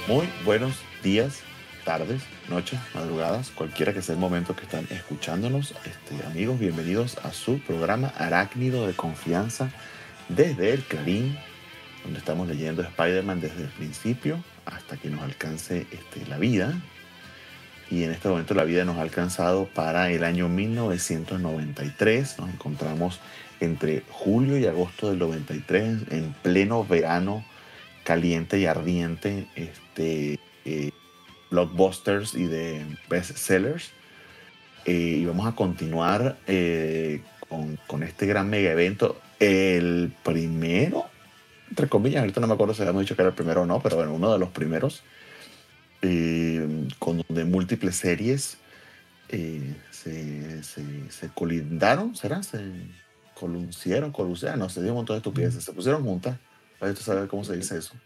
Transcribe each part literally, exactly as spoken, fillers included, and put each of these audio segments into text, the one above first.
Muy buenos días, tardes, noches, madrugadas, cualquiera que sea el momento que están escuchándonos. Este, amigos, bienvenidos a su programa Arácnido de Confianza desde el Clarín, donde estamos leyendo Spider-Man desde el principio hasta que nos alcance este, la vida. Y en este momento la vida nos ha alcanzado para el año mil novecientos noventa y tres. Nos encontramos entre julio y agosto del noventa y tres, en pleno verano caliente y ardiente, este, eh, blockbusters y de bestsellers. Eh, y vamos a continuar eh, con, con este gran mega evento. El primero, entre comillas, ahorita no me acuerdo si habíamos dicho que era el primero o no, pero bueno, uno de los primeros, eh, con donde múltiples series eh, se, se, se colindaron, ¿será? Se coluncieron, colucearon, no sé, dio un montón de estupideces, se pusieron juntas, para esto saber cómo se dice eso.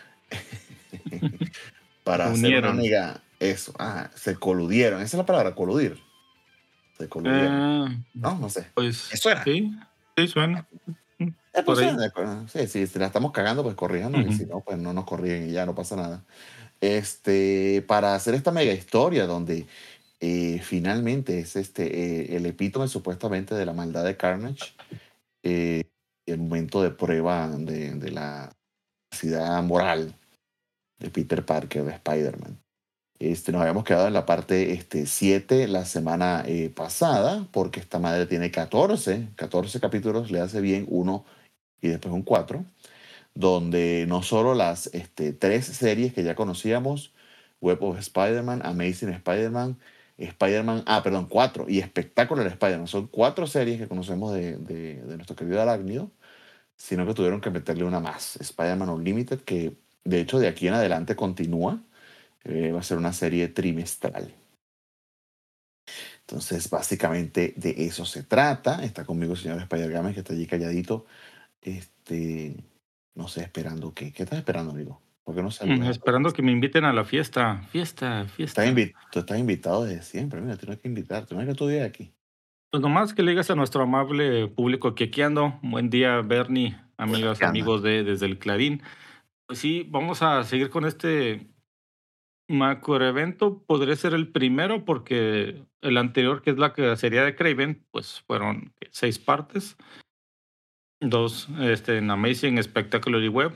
Se Para hacer una unieron. mega, eso, ah, se coludieron, esa es la palabra, coludir, se coludieron, Ah, no, no sé, pues eso era. sí, sí suena, mm, Eh, por pues, eh, ahí. de acuerdo. Sí, sí, si la estamos cagando, pues corríjanos, y Ujú. si no, pues no nos corrigen y ya no pasa nada. Este, para hacer esta mega historia donde eh, finalmente es este, eh, el epítome supuestamente de la maldad de Carnage, eh, el momento de prueba de, de la capacidad moral de Peter Parker, de Spider-Man. Este, nos habíamos quedado en la parte este, siete la semana eh, pasada, porque esta madre tiene catorce catorce capítulos, le hace bien uno y después un cuatro, donde no solo las este, tres series que ya conocíamos, Web of Spider-Man, Amazing Spider-Man, Spider-Man, ah, perdón, cuatro, y Spectacular Spider-Man, son cuatro series que conocemos de, de, de nuestro querido Arácnido, sino que tuvieron que meterle una más, Spider-Man Unlimited, que de hecho de aquí en adelante continúa, eh, va a ser una serie trimestral. Entonces, básicamente de eso se trata. Está conmigo el señor Spider-Games, que está allí calladito, este, no sé, esperando qué. ¿Qué estás esperando, amigo? ¿Por qué no Mm, saludas? esperando que me inviten a la fiesta, fiesta, Estás fiesta. invi- tú estás invitado desde siempre, mira, tienes que invitarte. No es que tú vives aquí. Pues nomás que le digas a nuestro amable público que aquí ando. Buen día, Bernie, Bueno, amigas, ¿qué anda? amigos de Desde el Clarín. Pues sí, vamos a seguir con este macroevento. Podría ser el primero porque el anterior, que es la que sería de Craven, pues fueron ¿qué? Seis partes. Dos este, en Amazing, Spectacular y Web.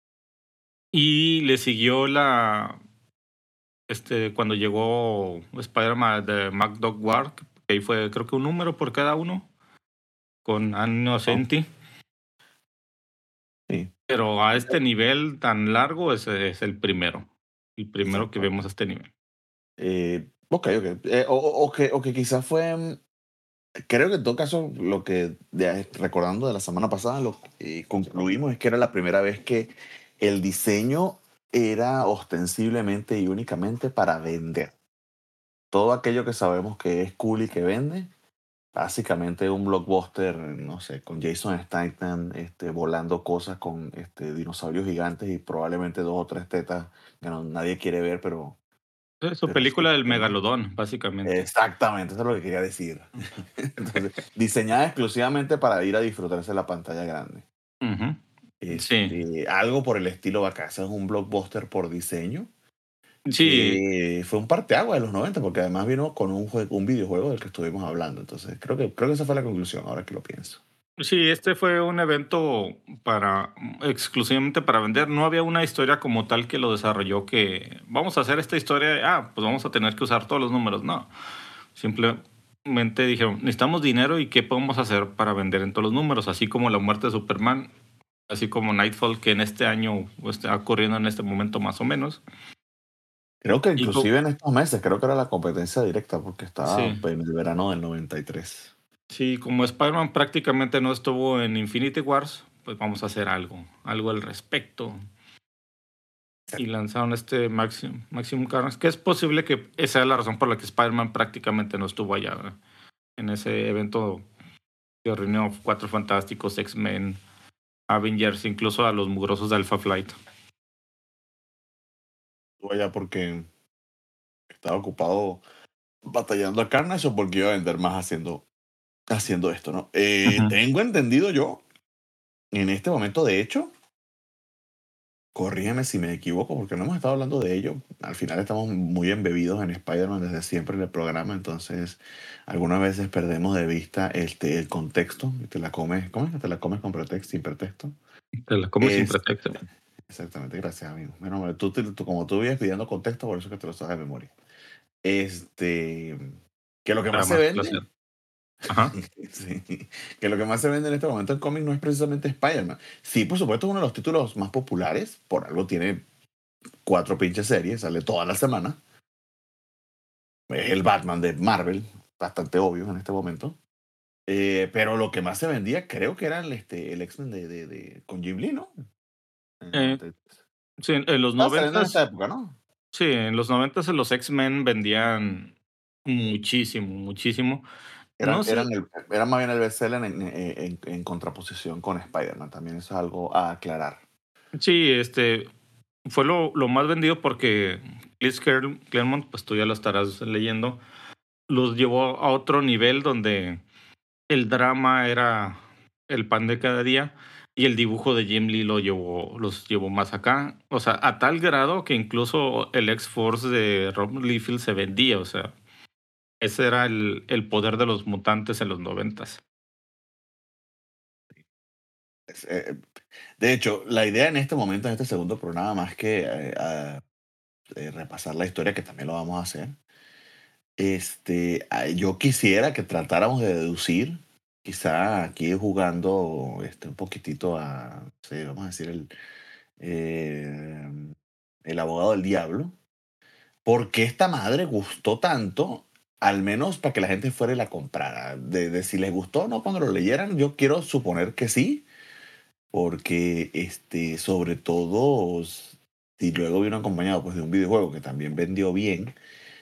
Y le siguió la, este, cuando llegó Spider-Man de McDuck Ward, que ahí fue creo que un número por cada uno, con Anno ¿No? Senti. Sí, Pero a este nivel tan largo ese es el primero. El de primero que acuerdo. vemos a este nivel. Eh, ok, ok. Eh, o, o- o que, o que quizás fue, mm, creo que en todo caso, lo que, de- recordando de la semana pasada, lo que eh, concluimos es que era la primera vez que el diseño era ostensiblemente y únicamente para vender. Todo aquello que sabemos que es cool y que vende, básicamente un blockbuster, no sé, con Jason Statham este, volando cosas con este, dinosaurios gigantes y probablemente dos o tres tetas que no- nadie quiere ver, pero, Es su pero sí, película del ¿no? Megalodón, básicamente. Exactamente, eso es lo que quería decir. Entonces, diseñada exclusivamente para ir a disfrutarse la pantalla grande. Ujú. Sí, Este, algo por el estilo acá, es un blockbuster por diseño, sí, que fue un parteaguas de los noventa, porque además vino con un, jue- un videojuego del que estuvimos hablando. Entonces, creo que, creo que esa fue la conclusión, ahora que lo pienso. sí, este fue un evento para exclusivamente para vender. No había una historia como tal que lo desarrolló que vamos a hacer esta historia, ah, pues vamos a tener que usar todos los números. No, simplemente dijeron, necesitamos dinero y qué podemos hacer para vender en todos los números, así como la muerte de Superman, así como Nightfall, que en este año pues, está ocurriendo en este momento más o menos. Creo que Y co- inclusive en estos meses, creo que era la competencia directa, porque estaba sí, en el verano del noventa y tres. sí, como Spider-Man prácticamente no estuvo en Infinity Wars, pues vamos a hacer algo, algo al respecto. Y lanzaron este Maxim, Maximum Carnage, que es posible que esa es la razón por la que Spider-Man prácticamente no estuvo allá, ¿verdad? En ese evento que reunió Cuatro Fantásticos, X-Men, Avengers, incluso a los mugrosos de Alpha Flight. Estuve allá porque estaba ocupado batallando a Carnage o porque iba a vender más haciendo, haciendo esto, ¿no? Eh, Ujú. tengo entendido yo, en este momento, de hecho, corrígeme si me equivoco, porque no hemos estado hablando de ello. Al final estamos muy embebidos en Spider-Man desde siempre en el programa, entonces algunas veces perdemos de vista este, el contexto y te la comes, ¿cómo es que te la comes con pretexto, sin pretexto? Te la comes sin Es, pretexto. exactamente, gracias, amigo. Bueno, tú, tú- tú- como tú vienes pidiendo contexto, por eso es que te lo sabes de memoria. Este, que lo que Para más se más placer. vende, Ajá. sí, que lo que más se vende en este momento en cómic no es precisamente Spider-Man. Sí, por supuesto, es uno de los títulos más populares, por algo tiene cuatro pinches series, sale toda la semana. Es el Batman de Marvel, bastante obvio en este momento. Eh, pero lo que más se vendía creo que era el, este, el X-Men de, de, de- con Jim Lee, ¿no? En el Eh, noventa y tres. sí, en en los Estaba saliendo en noventas, esta época, ¿no? sí, en los noventas los X-Men vendían muchísimo, muchísimo. Eran, No sé, eran, el, eran más bien el bestseller en, en, en, en contraposición con Spider-Man. También eso es algo a aclarar. sí, este, fue lo, lo más vendido porque Chris Clar- Claremont, pues tú ya lo estarás leyendo, los llevó a otro nivel donde el drama era el pan de cada día y el dibujo de Jim Lee lo llevó, los llevó más acá. O sea, a tal grado que incluso el X-Force de Rob Liefeld se vendía. O sea, ese era el, el poder de los mutantes en los noventas. Es, eh, de hecho, la idea en este momento, en este segundo programa, más que eh, a- eh, repasar la historia, que también lo vamos a hacer, este, ah, yo quisiera que tratáramos de deducir, quizá aquí jugando este, un poquitito a, no sé, vamos a decir, el, eh, el abogado del diablo, ¿por qué esta madre gustó tanto? Al menos para que la gente fuera y la comprara. De, de si les gustó o no cuando lo leyeran, yo quiero suponer que sí, porque este, sobre todo si luego vino acompañado pues, de un videojuego que también vendió bien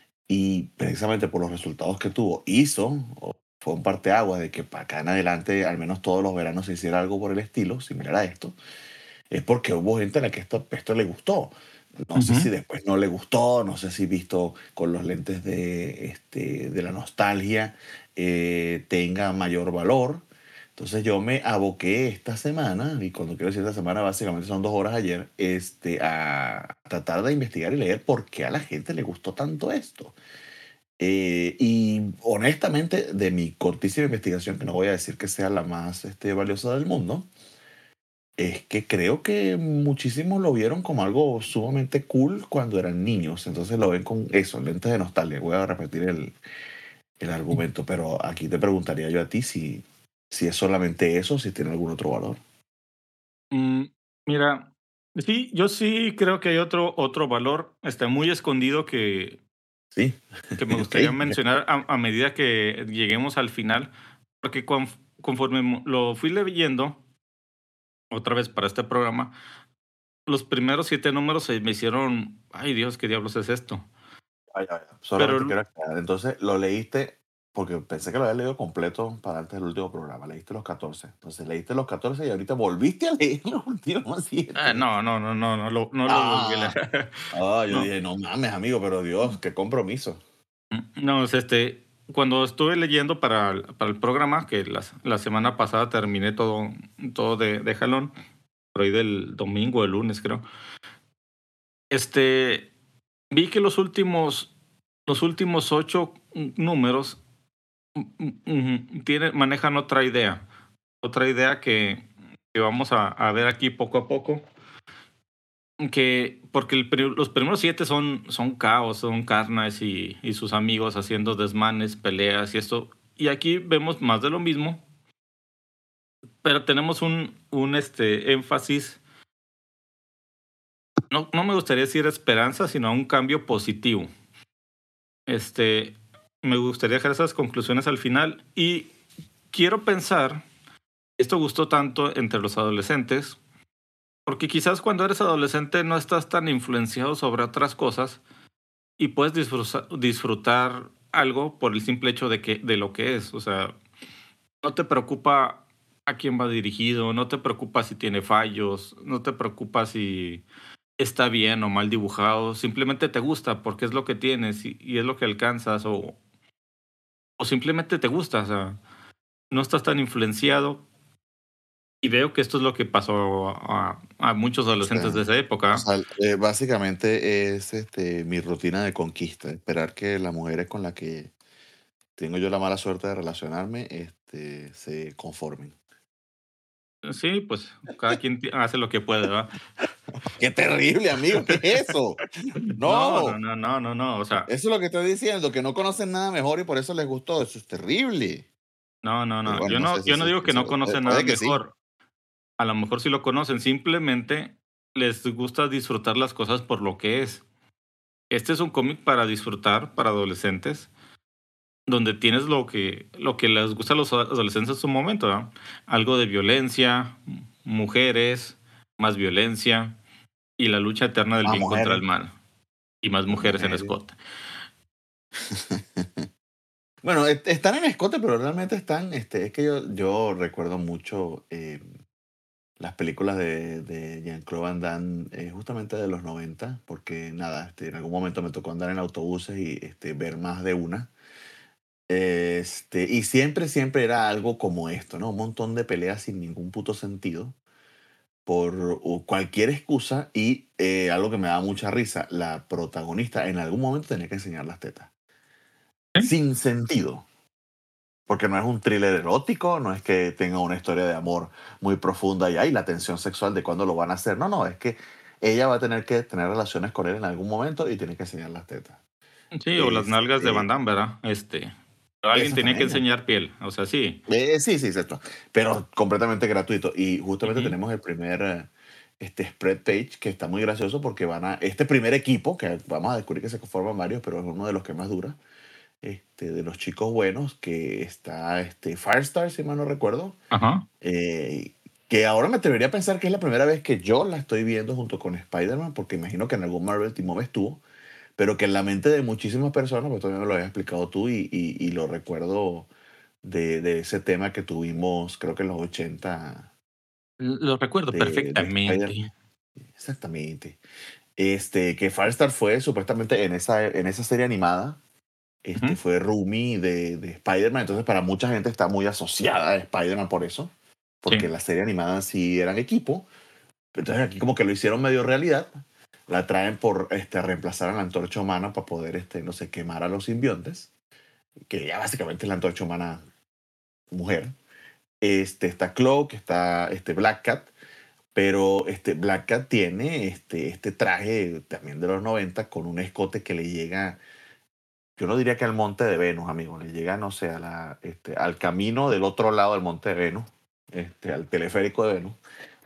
y precisamente por los resultados que tuvo, hizo, o fue un parteaguas de que para acá en adelante, al menos todos los veranos, se hiciera algo por el estilo, similar a esto, es porque hubo gente a la que esto, esto le gustó. No sé si Ujú, después no le gustó, no sé si visto con los lentes de, este, de la nostalgia eh, tenga mayor valor. Entonces yo me aboqué esta semana, y cuando quiero decir esta semana básicamente son dos horas ayer, este, a tratar de investigar y leer por qué a la gente le gustó tanto esto. Eh, y honestamente, de mi cortísima investigación, que no voy a decir que sea la más este, valiosa del mundo, es que creo que muchísimos lo vieron como algo sumamente cool cuando eran niños. Entonces lo ven con eso, lentes de nostalgia. Voy a repetir el, el argumento, pero aquí te preguntaría yo a ti si, si es solamente eso, si tiene algún otro valor. mm, mira, sí, yo sí creo que hay otro, otro valor este, muy escondido que, Sí, que me ok. gustaría mencionar a, a medida que lleguemos al final, porque conf- conforme mo- lo fui leyendo otra vez para este programa, los primeros siete números se me hicieron, ay Dios, ¿qué diablos es esto? Ay, ay, ay. Pero Solamente l- quiero aclarar. Entonces lo leíste, porque pensé que lo había leído completo para antes del último programa. Leíste los catorce. Entonces leíste los catorce y ahorita volviste a leer los últimos ah, siete. no, no, no, no, no, lo- no los volví a Ah, leer. ah, yo No, dije, no mames, amigo, pero Dios, qué compromiso. mm, no, es este, cuando estuve leyendo para, el- para el programa, que la, la semana pasada terminé todo, todo de, de jalón, por ahí del domingo, el lunes creo, este, vi que los últimos, los últimos ocho mm, números mm, mm, mm, tienen, manejan otra idea, otra idea que, que vamos a, a ver aquí poco a poco. Que porque el pri- los primeros siete son, son caos, son Carnage y, y sus amigos haciendo desmanes, peleas y esto. Y aquí vemos más de lo mismo, pero tenemos un, un este, énfasis, no, no me gustaría decir esperanza, sino un cambio positivo. Este, me gustaría dejar esas conclusiones al final y quiero pensar, esto gustó tanto entre los adolescentes, porque quizás cuando eres adolescente no estás tan influenciado sobre otras cosas y puedes disfrutar, disfrutar algo por el simple hecho de, que, de lo que es. O sea, no te preocupa a quién va dirigido, no te preocupa si tiene fallos, no te preocupa si está bien o mal dibujado, simplemente te gusta porque es lo que tienes y, y es lo que alcanzas o, o simplemente te gusta, o sea, no estás tan influenciado Y veo que esto es lo que pasó a, a muchos O sea, adolescentes de esa o época. sea, eh, básicamente es este, mi rutina de conquista, esperar que las mujeres con las que tengo yo la mala suerte de relacionarme este, se conformen. Sí, pues cada quien ti- hace lo que puede, ¿verdad? ¡Qué terrible, amigo! ¿Qué es eso? No, no, No, no, no, no, no. O sea, eso es lo que estoy diciendo, que no conocen nada mejor y por eso les gustó. Eso es terrible. no, no, Pero no. bueno, Yo no no, sé si, yo no si- digo si que se no lo- puede, conocen nada puede que sí. mejor. A lo mejor sí lo conocen, simplemente les gusta disfrutar las cosas por lo que es. Este es un cómic para disfrutar, para adolescentes, donde tienes lo que, lo que les gusta a los adolescentes en su momento, ¿verdad? Algo de violencia, m- mujeres, más violencia y la lucha eterna del Más bien contra el mujeres, mal. Y más más mujeres en mujeres. escote. Bueno, est- están en escote, pero realmente están, este, es que yo, yo recuerdo mucho eh, las películas de, de Jean-Claude Van Damme, eh, justamente de los noventa, porque nada, este, en algún momento me tocó andar en autobuses y este, ver más de una. Este, y siempre, siempre era algo como esto, ¿no? Un montón de peleas sin ningún puto sentido, por u- cualquier excusa y eh, algo que me da mucha risa, la protagonista en algún momento tenía que enseñar las tetas. ¿Sí? Sin sentido. Porque no es un thriller erótico, no es que tenga una historia de amor muy profunda y hay la tensión sexual de cuándo lo van a hacer. No, no, es que ella va a tener que tener relaciones con él en algún momento y tiene que enseñar las tetas. Sí, o las nalgas de Van Este, Damme, ¿verdad? Este, pero alguien esas tenía que también. enseñar piel, o sea, sí. Eh, sí, sí, exacto. Pero completamente gratuito. Y justamente Ujú, tenemos el primer eh, este spread page que está muy gracioso porque van a. Este primer equipo, que vamos a descubrir que se conforman varios, pero es uno de los que más dura. Este, de los chicos buenos, que está este, Firestar, si mal no recuerdo. ajá. eh, que ahora me atrevería a pensar que es la primera vez que yo la estoy viendo junto con Spider-Man, porque imagino que en algún Marvel Team Up estuvo, pero que en la mente de muchísimas personas, pues todavía me lo habías explicado tú y, y, y lo recuerdo de, de ese tema que tuvimos, creo que en los ochenta Lo recuerdo de, de perfectamente. Spider-Man. Exactamente. Este, que Firestar fue supuestamente en esa, en esa serie animada, este, Ujú, fue roomie de, de Spider-Man, entonces para mucha gente está muy asociada a Spider-Man por eso, porque sí. la serie animada sí eran equipo. Entonces aquí como que lo hicieron medio realidad, la traen por este, reemplazar a la antorcha humana para poder, este, no sé, quemar a los simbiontes, que ya básicamente es la antorcha humana mujer. Este, está Cloak, está este, Black Cat, pero este, Black Cat tiene este, este traje también de los noventa con un escote que le llega, yo no diría que al monte de Venus, amigo, le llega, no sé, a la, este, al camino del otro lado del monte de Venus, este, al teleférico de Venus.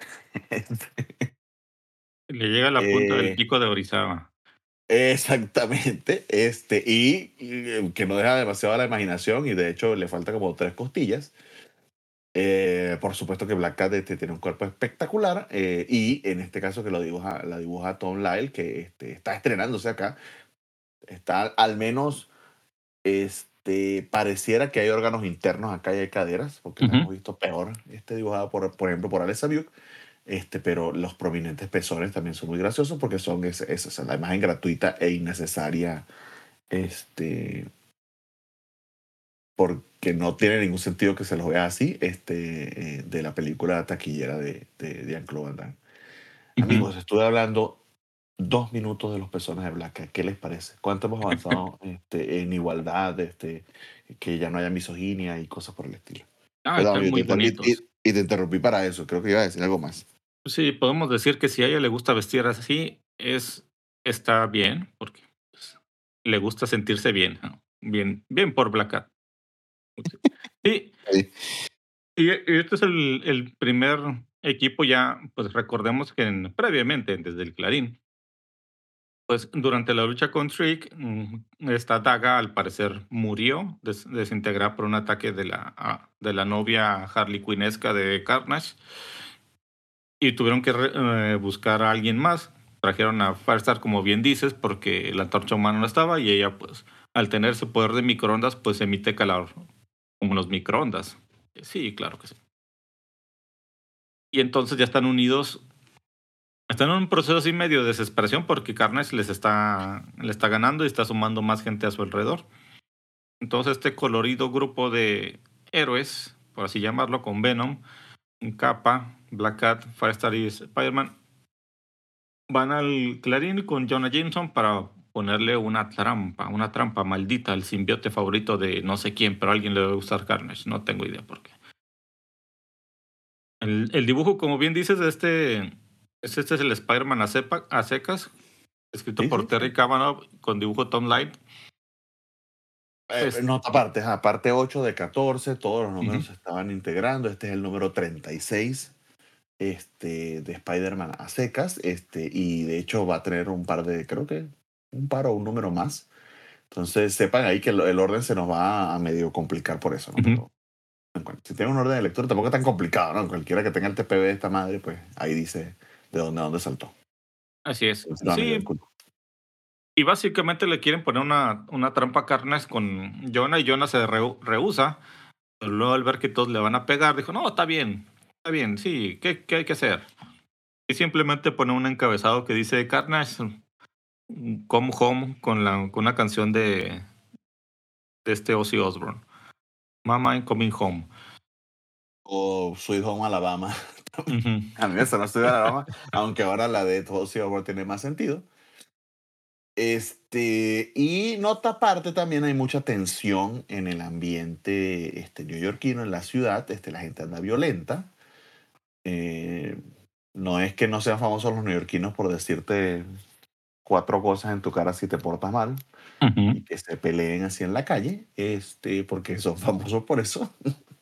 Le llega a la punta del Eh, pico de Orizaba. Exactamente, este, y, y, eh, que no deja demasiado a la imaginación y de hecho le falta como tres costillas. Eh, por supuesto que Black Cat este, tiene un cuerpo espectacular eh, y en este caso que lo dibuja, la dibuja Tom Lyle, que este, está estrenándose acá, está al menos, este, pareciera que hay órganos internos acá y hay caderas, porque la Ujú. hemos visto peor, este, dibujada por, por ejemplo por Alessa Buick, este, pero los prominentes pezones también son muy graciosos porque son esa es, es la imagen gratuita e innecesaria, este, porque no tiene ningún sentido que se los vea así, este, eh, de la película taquillera de, de Jean-Claude Van Damme. Ujú. Amigos, estuve hablando dos minutos de los personajes de Black Cat. ¿Qué les parece? ¿Cuánto hemos avanzado este, en igualdad, este, que ya no haya misoginia y cosas por el estilo? Ah, Perdón, están amigo, te muy inter- y, bonitos. y- y te interrumpí para eso. Creo que iba a decir algo más. Sí, podemos decir que si a ella le gusta vestir así, es está bien, porque, pues, le gusta sentirse bien, ¿no? Bien bien por Black Cat. Sí, Sí. y y este es el el primer equipo ya, pues, recordemos que en previamente, desde el Clarín, pues, durante la lucha con Shriek, mm, esta Daga, al parecer, murió des desintegrada por un ataque de la ah, de la novia Harley Quinnesca de Carnage. Y tuvieron que re eh, buscar a alguien más. Trajeron a Firestar, como bien dices, porque la antorcha humana no estaba, y ella, pues, al tener su poder de microondas, pues, emite calor, como los microondas. Sí, claro que sí. Y entonces ya están unidos, están en un proceso así medio de desesperación, porque Carnage les está le está ganando y está sumando más gente a su alrededor. Entonces, este colorido grupo de héroes, por así llamarlo, con Venom, Capa, Black Cat, Firestar y Spider-Man van al Clarín con Jonah Jameson para ponerle una trampa, una trampa maldita al simbiote favorito de no sé quién, pero a alguien le debe gustar Carnage, no tengo idea por qué. El, el dibujo, como bien dices, de este, es- este es el Spider-Man a, cepa- a secas, escrito Sí, por sí. Terry Cavanagh con dibujo Tom Light. Eh, nota Este, aparte, ajá, parte ocho de catorce, todos los números ujú, se estaban integrando. Este es el número treinta y seis, este, de Spider-Man a secas, este, y de hecho va a tener un par de, creo que un par o un número más. Entonces sepan ahí que el, el orden se nos va a medio complicar por eso, ¿no? ujú, Pero bueno, si tienen un orden de lectura tampoco es tan complicado, ¿no? Cualquiera que tenga el T P B de esta madre, pues ahí dice de dónde, a dónde saltó. así es. Entonces, no, a nivel Sí, culto. y básicamente le quieren poner una, una trampa a Carnage con Jonah y Jonah se rehu- rehúsa. Pero luego al ver que todos le van a pegar, dijo, no, está bien, está bien, sí, ¿qué, qué hay que hacer? Y simplemente pone un encabezado que dice Carnage, mm, Come Home, con, la, con una canción de, de este Ozzy Osbourne. Mama I'm Coming Home. O Sweet Home Alabama. Ujú, A mí esa no estoy de Alabama, aunque ahora la de Ozzy Osbourne tiene más sentido. Este, y nota aparte, también hay mucha tensión en el ambiente este, neoyorquino, en la ciudad. Este, la gente anda violenta. Eh, no es que no sean famosos los neoyorquinos por decirte cuatro cosas en tu cara si te portas mal y ujú, que se peleen así en la calle, este, porque son famosos por eso.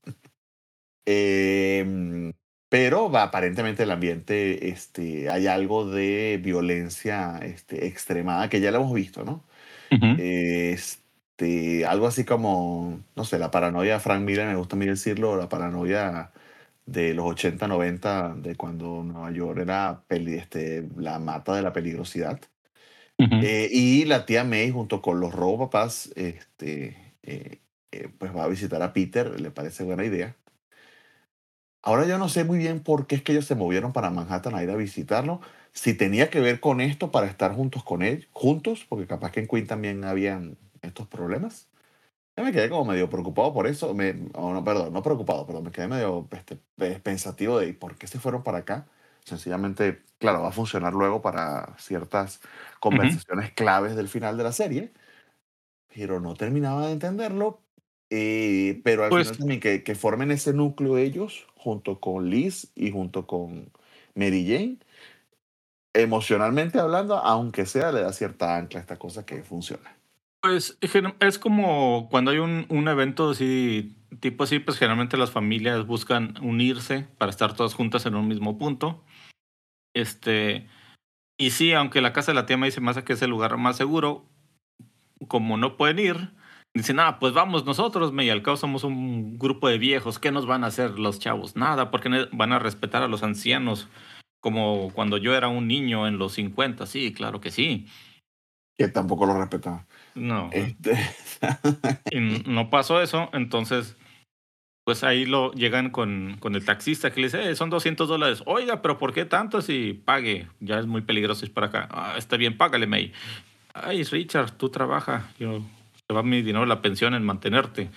Em, pero va, aparentemente el ambiente, este, hay algo de violencia este, extremada que ya lo hemos visto, ¿no? ujú, Este, algo así como, no sé, la paranoia de Frank Miller, me gusta a mí decirlo, la paranoia de los ochenta noventa de cuando Nueva York era peli- este, la mata de la peligrosidad. ujú. Eh, y la tía May, junto con los robopapás, este, eh, eh, pues va a visitar a Peter, le parece buena idea. Ahora yo no sé muy bien por qué es que ellos se movieron para Manhattan a ir a visitarlo. Si tenía que ver con esto para estar juntos con él, juntos, porque capaz que en Queen también habían estos problemas. Yo me quedé como medio preocupado por eso. Me, o no, perdón, no preocupado, pero me quedé medio este, pe- pensativo de por qué se fueron para acá. Sencillamente, claro, va a funcionar luego para ciertas Ujú. conversaciones claves del final de la serie, pero no terminaba de entenderlo. Eh, pero al Pues, final también que, que formen ese núcleo ellos, junto con Liz y junto con Mary Jane, emocionalmente hablando, aunque sea, le da cierta ancla a esta cosa que funciona. pues gen- es como cuando hay un, un evento así, tipo así, pues generalmente las familias buscan unirse para estar todas juntas en un mismo punto. Este, y sí, aunque la casa de la tía me dice más que es el lugar más seguro, como no pueden ir, dicen, ah, pues vamos nosotros, me y al cabo somos un grupo de viejos, ¿qué nos van a hacer los chavos? Nada, porque ne- van a respetar a los ancianos, como cuando yo era un niño en los cincuenta, sí, claro que sí. Que tampoco lo respetaba. No, Este, y n- no pasó eso, entonces, pues ahí lo llegan con, con el taxista que le dice, "Eh, son doscientos dólares. Oiga, pero ¿por qué tanto si pague? Ya es muy peligroso ir para acá. Ah, está bien, págale, May. Ay, Richard, tú trabaja, yo te va mi dinero, la pensión en mantenerte.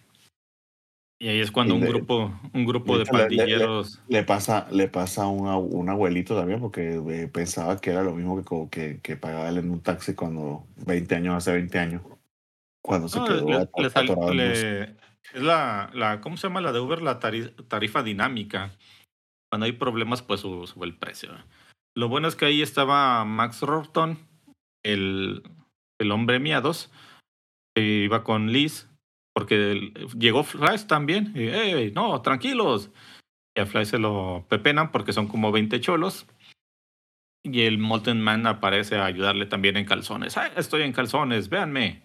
Y ahí es y cuando un le, grupo, un grupo de Richard le, le- le- pandilleros. le pasa, le pasa a un, ab- un abuelito también, porque eh, pensaba que era lo mismo que, co- que, que pagaba él en un taxi cuando veinte años, hace veinte años, cuando se No, quedó le, ato- le sal- atorado en bus. le- es la, la, ¿cómo se llama la de Uber? La tari- tarifa dinámica. Cuando hay problemas, pues su- sube el precio. Lo bueno es que ahí estaba Max Rorton, el, el hombre miados, que iba con Liz, porque el- llegó Flash también. Y, "Ey, no, tranquilos". Y a Flash se lo pepenan porque son como veinte cholos. Y el Molten Man aparece a ayudarle también en calzones. "Ah, estoy en calzones, véanme".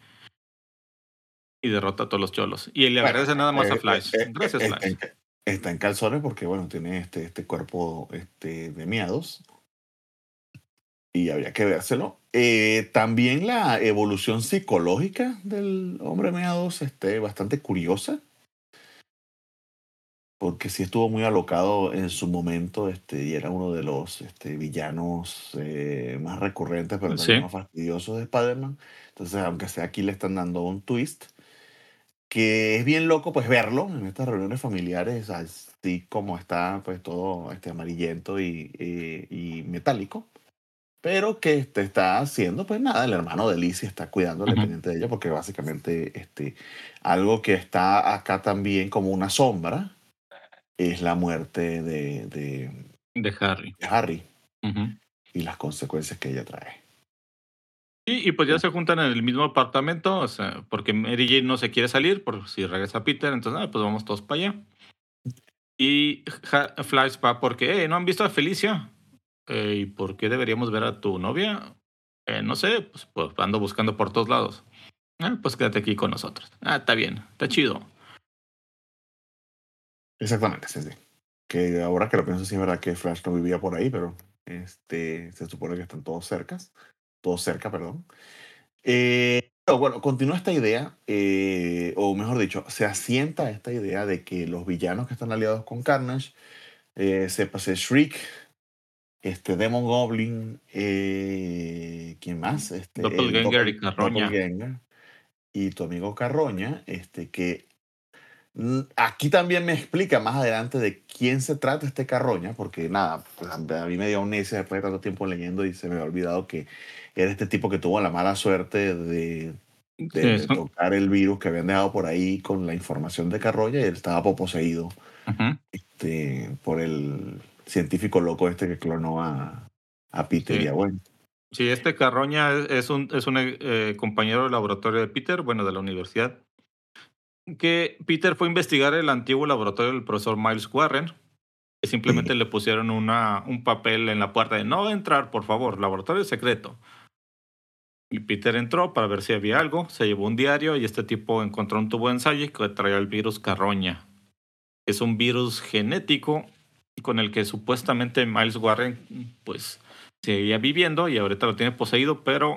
Y derrota a todos los cholos. Y le Bueno, agradece nada más a eh, eh, Flash. eh, eh, Gracias, está, Flash. en, está en calzones porque, bueno, tiene este, este cuerpo este, de miados y habría que vérselo. Eh, también la evolución psicológica del hombre miados este, bastante curiosa, porque sí estuvo muy alocado en su momento, este, y era uno de los este, villanos eh, más recurrentes, pero también Sí. más fastidiosos de Spider-Man. Entonces, aunque sea aquí, le están dando un twist. que es bien loco pues verlo en estas reuniones familiares, así como está pues todo este amarillento y, y- y metálico, pero que este, está haciendo pues nada, el hermano de Lizzie está cuidándole Ujú. pendiente de ella porque básicamente este, algo que está acá también como una sombra es la muerte de, de- De Harry. de Harry Ujú. y las consecuencias que ella trae. Y y pues ya se juntan en el mismo apartamento, o sea, porque Mary Jane no se quiere salir por si regresa Peter, entonces, ah, pues vamos todos para allá. Y Ja Flash va porque: "Hey, ¿no han visto a Felicia?". "Eh, ¿y por qué deberíamos ver a tu novia?". "Eh, no sé, pues pues ando buscando por todos lados". "Ah, pues quédate aquí con nosotros". "Ah, está bien, está chido". Exactamente, sí, sí. Que ahora que lo pienso, sí es verdad que Flash no vivía por ahí, pero este, se supone que están todos cercas, todos cerca, perdón. Eh, pero bueno, continúa esta idea, eh, o mejor dicho, se asienta esta idea de que los villanos que están aliados con Carnage, eh, sepa ser Shriek, este Demon Goblin, eh, ¿quién más? Este, el Doppelganger y Doppel, Carroña. Doppelganger y tu amigo Carroña, este, que mm, aquí también me explica más adelante de quién se trata este Carroña, porque nada, pues a a mí me dio amnesia después de tanto tiempo leyendo y se me había olvidado que era este tipo que tuvo la mala suerte de, de, Sí, de son tocar el virus que habían dejado por ahí con la información de Carroña y él estaba poseído ujú, este, por el científico loco este que clonó a, a Peter y sí. a Gwen. Sí, este Carroña es es un es un, eh, compañero de laboratorio de Peter, bueno, de la universidad, que Peter fue a investigar el antiguo laboratorio del profesor Miles Warren, que simplemente Sí. le pusieron una un papel en la puerta de: "No entrar, por favor, laboratorio secreto". Y Peter entró para ver si había algo, se llevó un diario y este tipo encontró un tubo de ensayo que traía el virus Carroña. Es un virus genético con el que supuestamente Miles Warren, pues, seguía viviendo y ahorita lo tiene poseído, pero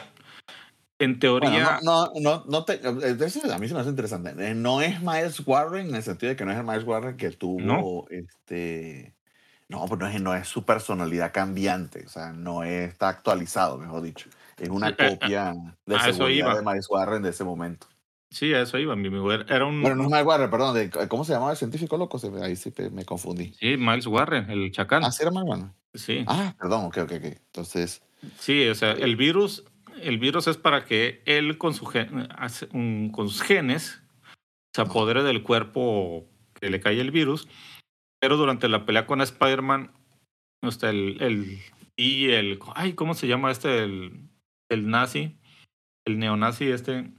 en Bueno, no, teoría no, no, no te, eh, eso a mí se me hace interesante. Eh, No es Miles Warren en el sentido de que no es el Miles Warren que no. tuvo este. No, pues no es, no es su personalidad cambiante, o sea, no está actualizado, mejor dicho. Es Sí, una eh, a copia de a eso seguridad de iba. Miles Warren de ese momento. Sí, a eso iba. Mi mujer era Bueno, no es un Miles Warren, perdón, de- ¿cómo se llamaba el científico loco? Se me- ahí sí pe- me confundí. sí, Miles Warren, el Ah, chacal. sí era Miles Warren. Sí, Ah, perdón, ok, ok, ok. Entonces, sí, o sea, eh, el virus el virus es para que él con su gen hace un con sus genes se ajá. apodere del cuerpo que le cae el virus, pero durante la pelea con Spider-Man, hasta el el y el ay, ¿cómo se llama este? El el nazi, el neonazi este,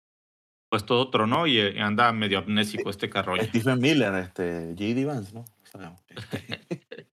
pues todo tronó y, eh, anda medio amnésico este Carroña. Stephen Miller, este, J D. Vance, ¿no? O sea, este,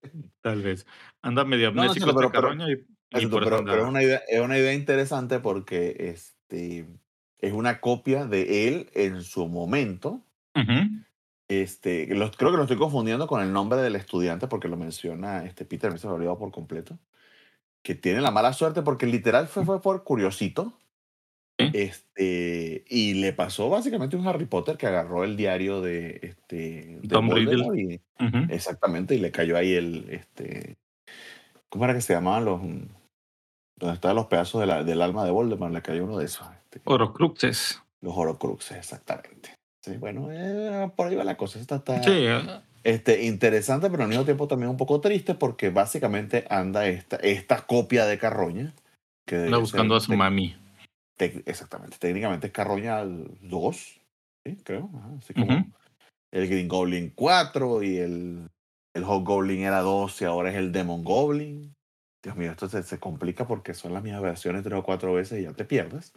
Tal vez. Anda medio no, no, amnésico exacto, este pero, pero, Carroña y y exacto, por eso pero, pero es anda una idea, es una idea interesante porque este, es una copia de él en su momento. ujú. Este, lo- creo que lo estoy confundiendo con el nombre del estudiante porque lo menciona este Peter, me se me ha olvidado por completo. Que tiene la mala suerte porque literal fue, fue por curiosito. Sí, Este, y le pasó básicamente un Harry Potter que agarró el diario de, este, de Tom Riddle. Voldemort y Ujú. exactamente, y le cayó ahí el, este, ¿cómo era que se llamaban los, mm, donde estaban los pedazos de la- del alma de Voldemort? Le cayó uno de esos, este, Horcruxes. los Horcruxes, exactamente. Sí, bueno, eh, por ahí va la cosa. Esta Sí, está eh, este, interesante, pero al mismo tiempo también un poco triste porque básicamente anda esta, esta copia de Carroña, que anda debería ser, buscando a su tec- mami. tec- exactamente, técnicamente es Carroña dos, ¿sí? Creo, ajá, así Ujú. como el Green Goblin cuatro y el, el Hobgoblin era dos y ahora es el Demon Goblin. Dios mío, esto se, se complica porque son las mismas versiones tres o cuatro veces y ya te pierdes.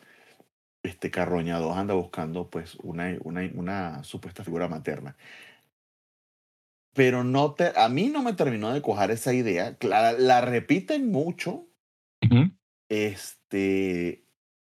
Este Carroña dos anda buscando pues una, una, una supuesta figura materna. Pero no te, a mí no me terminó de cuajar esa idea. La, la repiten mucho, Ujú. este,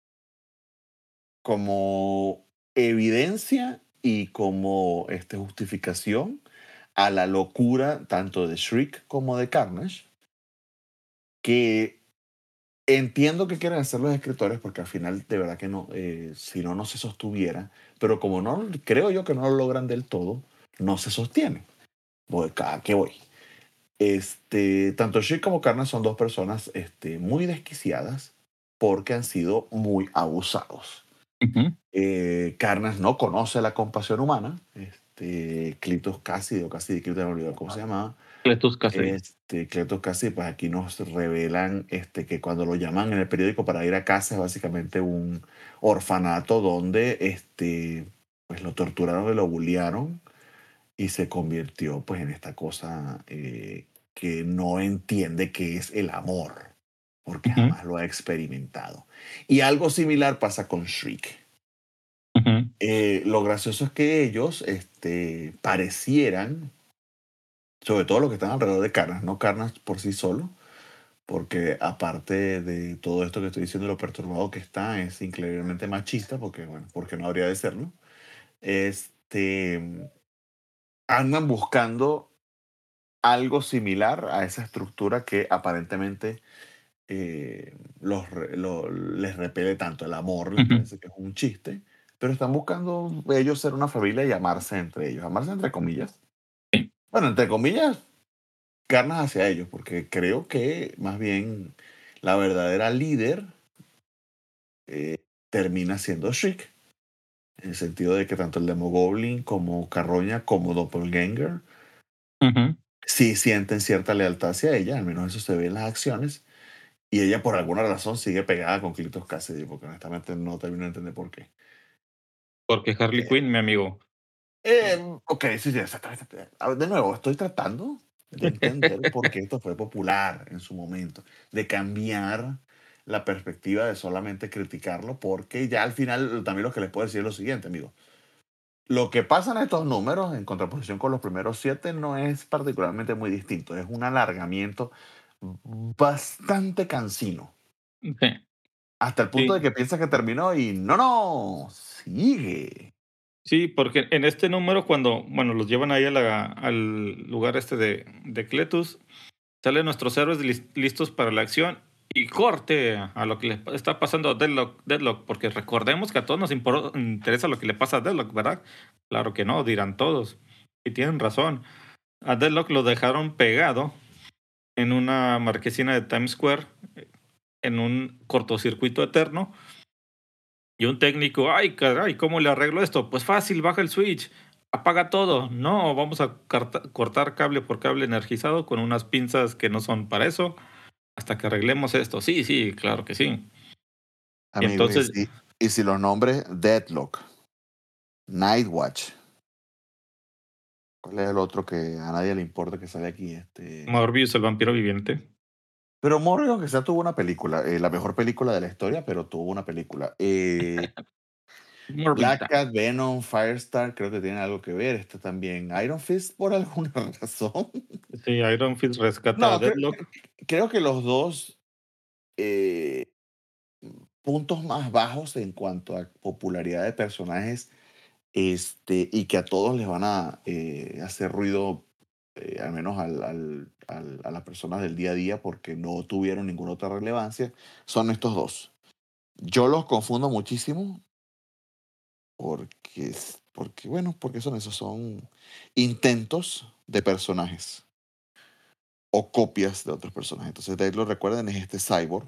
como evidencia y como este, justificación a la locura tanto de Shriek como de Carnage, que entiendo que quieren hacer los escritores porque al final de verdad que no, eh, si no, no se sostuviera, pero como no, creo yo que no lo logran del todo, no se sostiene. Voy, ¿a qué voy? Este, tanto Sheik como Carnage son dos personas este, muy desquiciadas porque han sido muy abusados. Ujú. Eh, Carnas no conoce la compasión humana. Este, Clitos Cassidy, o Cassidy, Clitos, no olvidó cómo se llamaba. Cletus Cassidy. Este, Clitos Cassidy, pues aquí nos revelan este, que cuando lo llaman en el periódico para ir a casa es básicamente un orfanato donde este, pues lo torturaron y lo bullearon y se convirtió pues en esta cosa eh, que no entiende qué es el amor, porque Ujú, jamás lo ha experimentado. Y algo similar pasa con Shriek. ujú, Eh, lo gracioso es que ellos este, parecieran, sobre todo los que están alrededor de Carnas, no Carnas por sí solo, porque aparte de todo esto que estoy diciendo, lo perturbado que está, es increíblemente machista, porque bueno, porque no habría de serlo. Este, andan buscando algo similar a esa estructura que aparentemente eh, los, re- lo- les repele tanto. El amor les ujú. parece que es un chiste, pero están buscando ellos ser una familia y amarse entre ellos. Amarse entre comillas. Sí. Bueno, entre comillas, ganas hacia ellos, porque creo que más bien la verdadera líder eh, termina siendo Shriek, en el sentido de que tanto el Demogoblin como Carroña como Doppelganger Ujú. sí sienten cierta lealtad hacia ella, al menos eso se ve en las acciones. Y ella por alguna razón sigue pegada con Clitos Cassidy, porque honestamente no termino de entender por qué. Porque Harley Eh, Quinn, mi amigo. eh, ok, sí, sí, exactamente. A ver, de nuevo, estoy tratando de entender por qué esto fue popular en su momento, de cambiar la perspectiva de solamente criticarlo, porque ya al final también lo que les puedo decir es lo siguiente, amigo. Lo que pasa en estos números, en contraposición con los primeros siete, no es particularmente muy distinto. Es un alargamiento bastante cansino. Sí, Hasta el punto de sí. que piensas que terminó y no, no, sigue. Sí, porque en este número, cuando, bueno, los llevan ahí a la al lugar este de de Cletus, salen nuestros héroes lis listos para la acción y corte a lo que le está pasando a Deadlock Deadlock, porque recordemos que a todos nos impor interesa lo que le pasa a Deadlock, ¿verdad? Claro que no, dirán todos, y tienen razón. A Deadlock lo dejaron pegado en una marquesina de Times Square, en un cortocircuito eterno, y un técnico, ay, caray, ¿cómo le arreglo esto? Pues fácil, baja el switch, apaga todo. No, vamos a carta- cortar cable por cable energizado con unas pinzas que no son para eso, hasta que arreglemos esto. Sí, sí, claro que sí. Y Amigos, y entonces, si, y si los nombres Deadlock, Nightwatch, ¿cuál es el otro que a nadie le importa que sale aquí? Este... Morbius, el vampiro viviente. Pero Morbius, aunque sea, tuvo una película, eh, la mejor película de la historia, pero tuvo una película. Eh, Black Morbita. Cat, Venom, Firestar, creo que tienen algo que ver. Este también. Iron Fist, por alguna razón. Sí, Iron Fist rescata a No, creo, Deadlock. creo que los dos eh, puntos más bajos en cuanto a popularidad de personajes este, y que a todos les van a eh, hacer ruido, eh, al menos al, al- al- a las personas del día a día, porque no tuvieron ninguna otra relevancia, son estos dos. Yo los confundo muchísimo porque, es- porque bueno, porque son esos, son intentos de personajes o copias de otros personajes. Entonces, de ahí lo recuerden, es este cyborg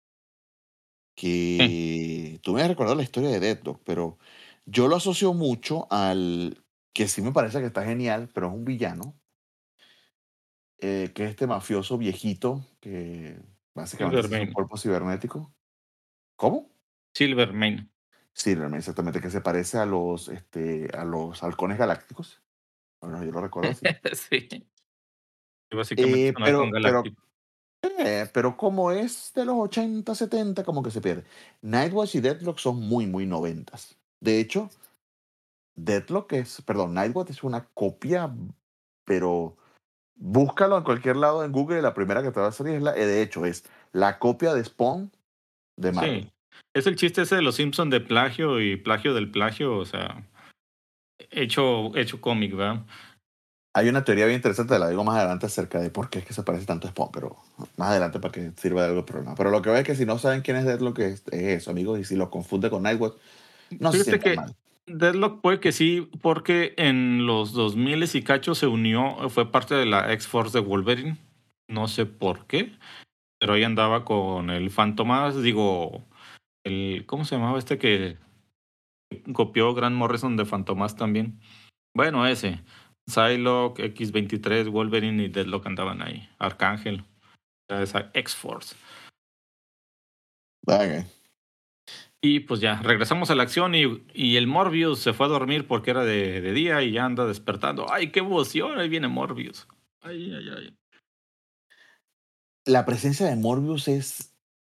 Sí, que tú me has recordado la historia de Deathlock, pero yo lo asocio mucho al que sí me parece que está genial, pero es un villano, eh, que es este mafioso viejito que básicamente es un Silvermane. cuerpo cibernético. ¿Cómo? Silvermane. Sí, realmente exactamente, que se parece a los, este, a los halcones galácticos. Bueno, yo lo recuerdo así. Sí. Y básicamente es Eh, un halcón pero, pero, galáctico. eh, pero como es de los ochenta setenta como que se pierde. Nightwatch y Deathlock son muy, muy noventas. De hecho, Deathlock es, perdón, Nightbot es una copia, pero búscalo en cualquier lado en Google y la primera que te va a salir es la, eh, de hecho, es la copia de Spawn de Marvel. Sí. Es el chiste ese de los Simpson de plagio y plagio del plagio, o sea, hecho, hecho cómic, ¿verdad? Hay una teoría bien interesante, te la digo más adelante acerca de por qué es que se parece tanto a Spawn, pero más adelante para que sirva de algo el programa. Pero lo que veo es que si no saben quién es Deathlock, es, es eso, amigos, y si lo confunde con Nightbot, no se Fíjate sientan que mal. Deadlock puede que sí, porque en los dos mil y cacho se unió, fue parte de la X-Force de Wolverine. No sé por qué, pero ahí andaba con el Fantomas, digo, el, ¿cómo se llamaba este que? Copió Grant Morrison de Fantomas también. Bueno, ese. Psylocke, equis veintitrés, Wolverine y Deadlock andaban ahí. Arcángel, esa X-Force. Ok. Y pues ya, regresamos a la acción y, y el Morbius se fue a dormir porque era de, de día y ya anda despertando. ¡Ay, qué emoción! Ahí viene Morbius. Ay, ay, ay. La presencia de Morbius es,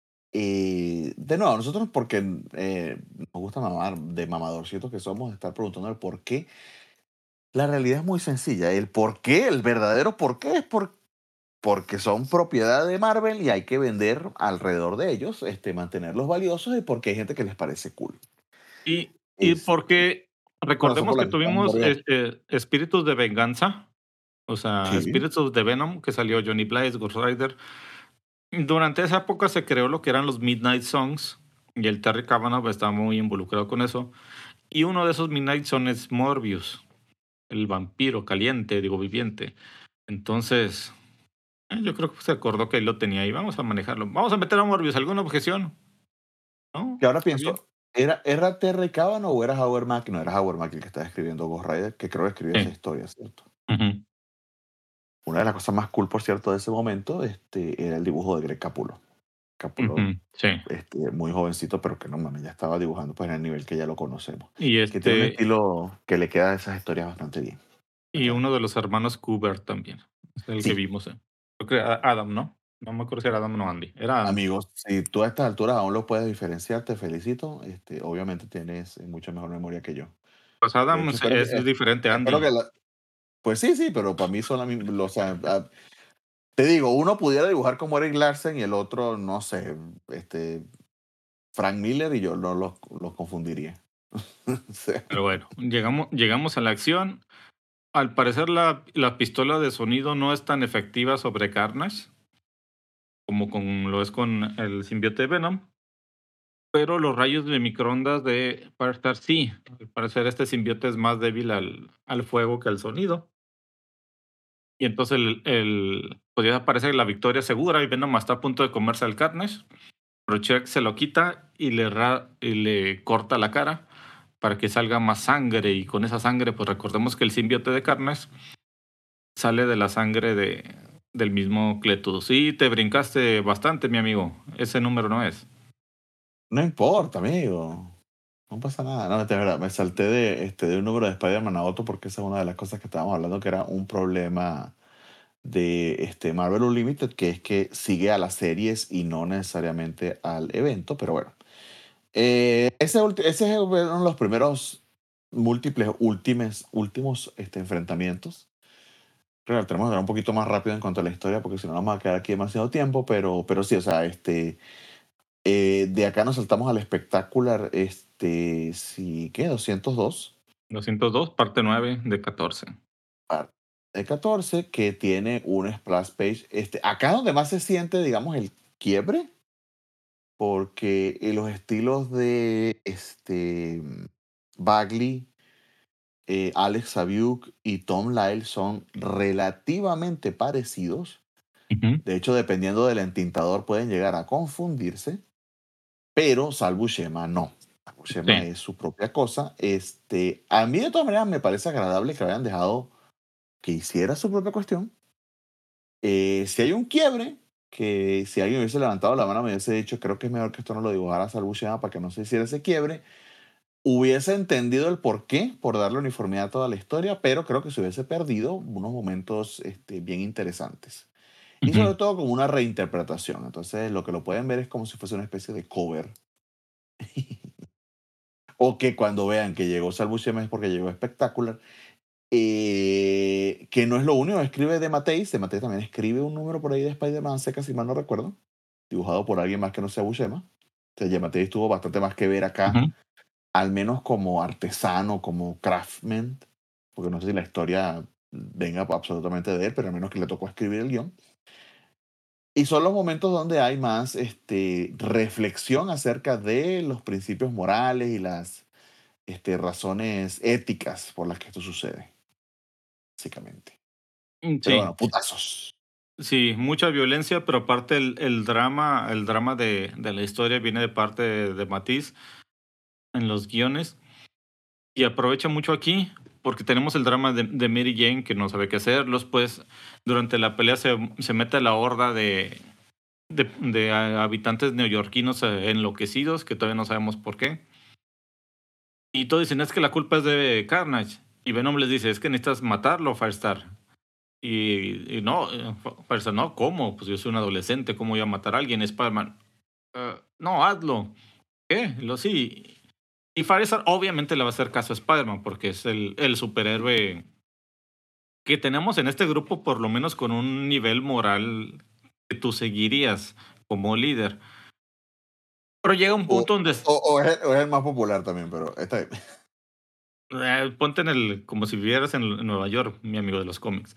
eh, de nuevo, nosotros porque eh, nos gusta mamar, de mamadorcitos que somos, estar preguntando el por qué. La realidad es muy sencilla. El por qué, el verdadero por qué es por, porque son propiedad de Marvel y hay que vender alrededor de ellos, este, mantenerlos valiosos y porque hay gente que les parece cool. Y, y Es, porque bueno, eso recordemos por la que que están tuvimos muriendo. este, Espíritus de Venganza, o sea, Sí, Spirits of the Venom, que salió Johnny Blaze, Ghost Rider. Durante esa época se creó lo que eran los Midnight Songs y el Terry Cavanagh estaba muy involucrado con eso. Y uno de esos Midnight Songs es Morbius, el vampiro caliente, digo viviente. Entonces, eh, yo creo que se acordó que él lo tenía ahí. Vamos a manejarlo. Vamos a meter a Morbius. ¿Alguna objeción? ¿No? que ahora ¿Está bien? pienso, ¿era, ¿era Terry Cavanagh o era Howard Mack? No, era Howard Mack el que estaba escribiendo Ghost Rider, que creo que escribió esa Sí. historia, ¿cierto? Ujú, Una de las cosas más cool, por cierto, de ese momento este, era el dibujo de Greg Capullo. Capullo, ujú, sí. este, muy jovencito, pero que no mames, ya estaba dibujando pues en el nivel que ya lo conocemos. Y Que tiene un este, estilo que le queda a esas historias bastante bien. y ¿Verdad? uno de los hermanos Kubert también. Es el que Sí, vimos. eh. Creo que a- Adam, ¿no? No me acuerdo si era Adam o no Andy. Era Adam. amigos, si tú a estas alturas aún lo puedes diferenciar, te felicito. Este, obviamente tienes eh, mucha mejor memoria que yo. Pues De Adam hecho, se- espero que, es eh, diferente a espero que Andy. la- pues sí, sí, pero para mí son la misma. O sea, ah, te digo, uno pudiera dibujar como Eric Larsen y el otro, no sé, este, Frank Miller y yo no los, los confundiría. O sea, Pero bueno, llegamos, llegamos a la acción. Al parecer la, la pistola de sonido no es tan efectiva sobre Carnage como con, lo es con el simbionte de Venom, pero los rayos de microondas de Firestar sí. Al parecer este simbionte es más débil al, al fuego que al sonido. Y entonces el, el, pues ya parece la victoria segura y Venom está a punto de comerse al Carnage, pero Shrek se lo quita y le, ra- y le corta la cara para que salga más sangre y con esa sangre pues recordemos que el simbionte de Carnage sale de la sangre de, del mismo Cletus. Sí, te brincaste bastante, mi amigo. Ese número no es. no importa, amigo. No pasa nada. No, de verdad, me salté de, este, de un número de Spider-Man a otro porque esa es una de las cosas que estábamos hablando, que era un problema de este, Marvel Unlimited, que es que sigue a las series y no necesariamente al evento, pero bueno. Eh, ese, ulti- ese es uno de los primeros múltiples, últimos, últimos este, enfrentamientos. Claro, tenemos que dar un poquito más rápido en cuanto a la historia, porque si no vamos a quedar aquí demasiado tiempo, pero, pero sí, o sea, este, eh, de acá nos saltamos al espectacular, este, sí, ¿qué? Doscientos dos. doscientos dos, parte nueve de catorce. Par- de catorce, que tiene un splash page. Este, acá donde más se siente, digamos, el quiebre, porque eh, los estilos de este, Bagley, eh, Alex Saviuk y Tom Lyle son relativamente parecidos. Ujú, De hecho, dependiendo del entintador, pueden llegar a confundirse, pero Sal Buscema no. Sal Buscema sí. es su propia cosa. Este, a mí, de todas maneras, me parece agradable que hayan dejado que hiciera su propia cuestión. Eh, si hay un quiebre, que si alguien hubiese levantado la mano me hubiese dicho, creo que es mejor que esto no lo dibujara Sal Buscema para que no se hiciera ese quiebre, hubiese entendido el por qué, por darle uniformidad a toda la historia, pero creo que se hubiese perdido unos momentos este, bien interesantes. Y Ujú, sobre todo como una reinterpretación. Entonces, lo que lo pueden ver es como si fuese una especie de cover. O que cuando vean que llegó Sal Buscema es porque llegó espectacular. Eh, que no es lo único, escribe de Mateis. De Mateis también escribe un número por ahí de Spider-Man seca, si mal no recuerdo, dibujado por alguien más que no sea Buscema. O sea, Mateis tuvo bastante más que ver acá, ujú, al menos como artesano, como craftsman, porque no sé si la historia venga absolutamente de él, pero al menos que le tocó escribir el guión. Y son los momentos donde hay más este, reflexión acerca de los principios morales y las este, razones éticas por las que esto sucede, básicamente. mm, Pero sí, bueno, putazos. sí, mucha violencia, pero aparte el, el drama, el drama de, de la historia viene de parte de, de Matisse en los guiones. Y aprovecha mucho aquí porque tenemos el drama de, de Mary Jane que no sabe qué hacer. Después, durante la pelea se, se mete la horda de, de, de habitantes neoyorquinos eh, enloquecidos que todavía no sabemos por qué. Y todos dicen, es que la culpa es de Carnage. Y Venom les dice, es que necesitas matarlo, Firestar. Y, y no, eh, Firestar, no, ¿cómo? Pues yo soy un adolescente, ¿cómo voy a matar a alguien? Spider-Man, "Eh, no, hazlo. ¿Qué? Lo sí. Y Firestar obviamente le va a hacer caso a Spider-Man porque es el, el superhéroe que tenemos en este grupo, por lo menos con un nivel moral que tú seguirías como líder. Pero llega un O, punto donde o, o es, el, o es el más popular también, pero está bien. eh, ponte en el, como si vivieras en, en Nueva York, mi amigo de los cómics.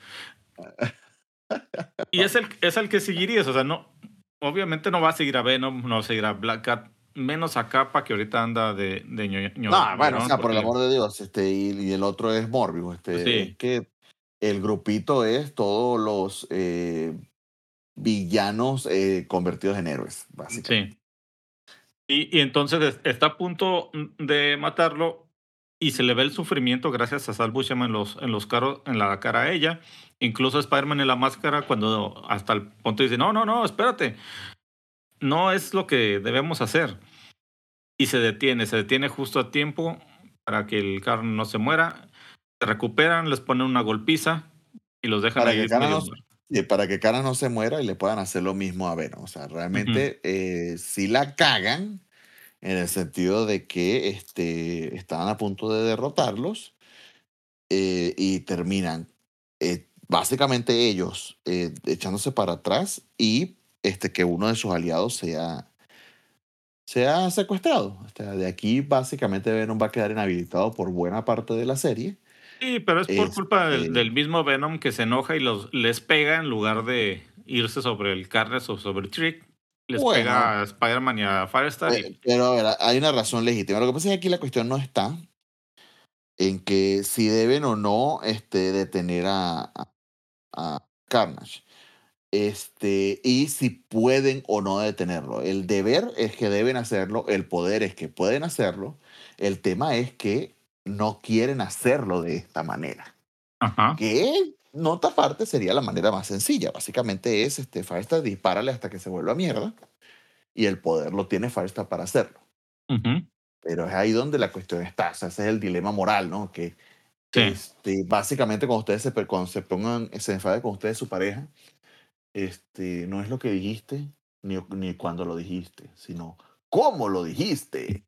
Y es el, es el que seguirías, o sea, no, obviamente no va a seguir a Venom, no va a seguir a Black Cat, menos a Capa que ahorita anda de, de ño- ño- No, bueno, o llorón sea, por porque el le, amor de Dios, este, y, y el otro es Morbius, pues este, es sí, que el grupito es todos los eh, villanos eh, convertidos en héroes, básicamente. sí. Y, y entonces es- está a punto de matarlo y se le ve el sufrimiento gracias a Sal Buscema en los, en los carros, en la cara a ella. Incluso Spider-Man en la máscara cuando hasta el punto dice, no, no, no, espérate, no es lo que debemos hacer. Y se detiene, se detiene justo a tiempo para que el carro no se muera. Se recuperan, les ponen una golpiza y los dejan Para que ahí Cara medio no, muertos. sí, para que Cara no se muera y le puedan hacer lo mismo a Venom. O sea, Ujú. realmente eh, sí la cagan en el sentido de que este, estaban a punto de derrotarlos eh, y terminan eh, básicamente ellos eh, echándose para atrás y este, que uno de sus aliados sea, sea secuestrado. O sea, de aquí básicamente Venom va a quedar inhabilitado por buena parte de la serie. Sí, pero es por culpa del, Este, del mismo Venom que se enoja y los, les pega en lugar de irse sobre el Carnage o sobre el Trick. Les bueno, pega a Spider-Man y a Firestar y pe- pero a ver, hay una razón legítima. Lo que pasa es que aquí la cuestión no está en que si deben o no este, detener a, a, a Carnage. Este, y si pueden o no detenerlo. El deber es que deben hacerlo, el poder es que pueden hacerlo. El tema es que no quieren hacerlo de esta manera. ajá. Que nota aparte sería la manera más sencilla. Básicamente es este, Firestar, dispárale hasta que se vuelva mierda. Y el poder lo tiene Firestar para hacerlo. Ujú. Pero es ahí donde la cuestión está. O sea, ese es el dilema moral, ¿no? Que Sí. este, básicamente cuando ustedes se, cuando se pongan, se enfaden con ustedes su pareja, este, no es lo que dijiste ni, ni cuando lo dijiste, sino cómo lo dijiste.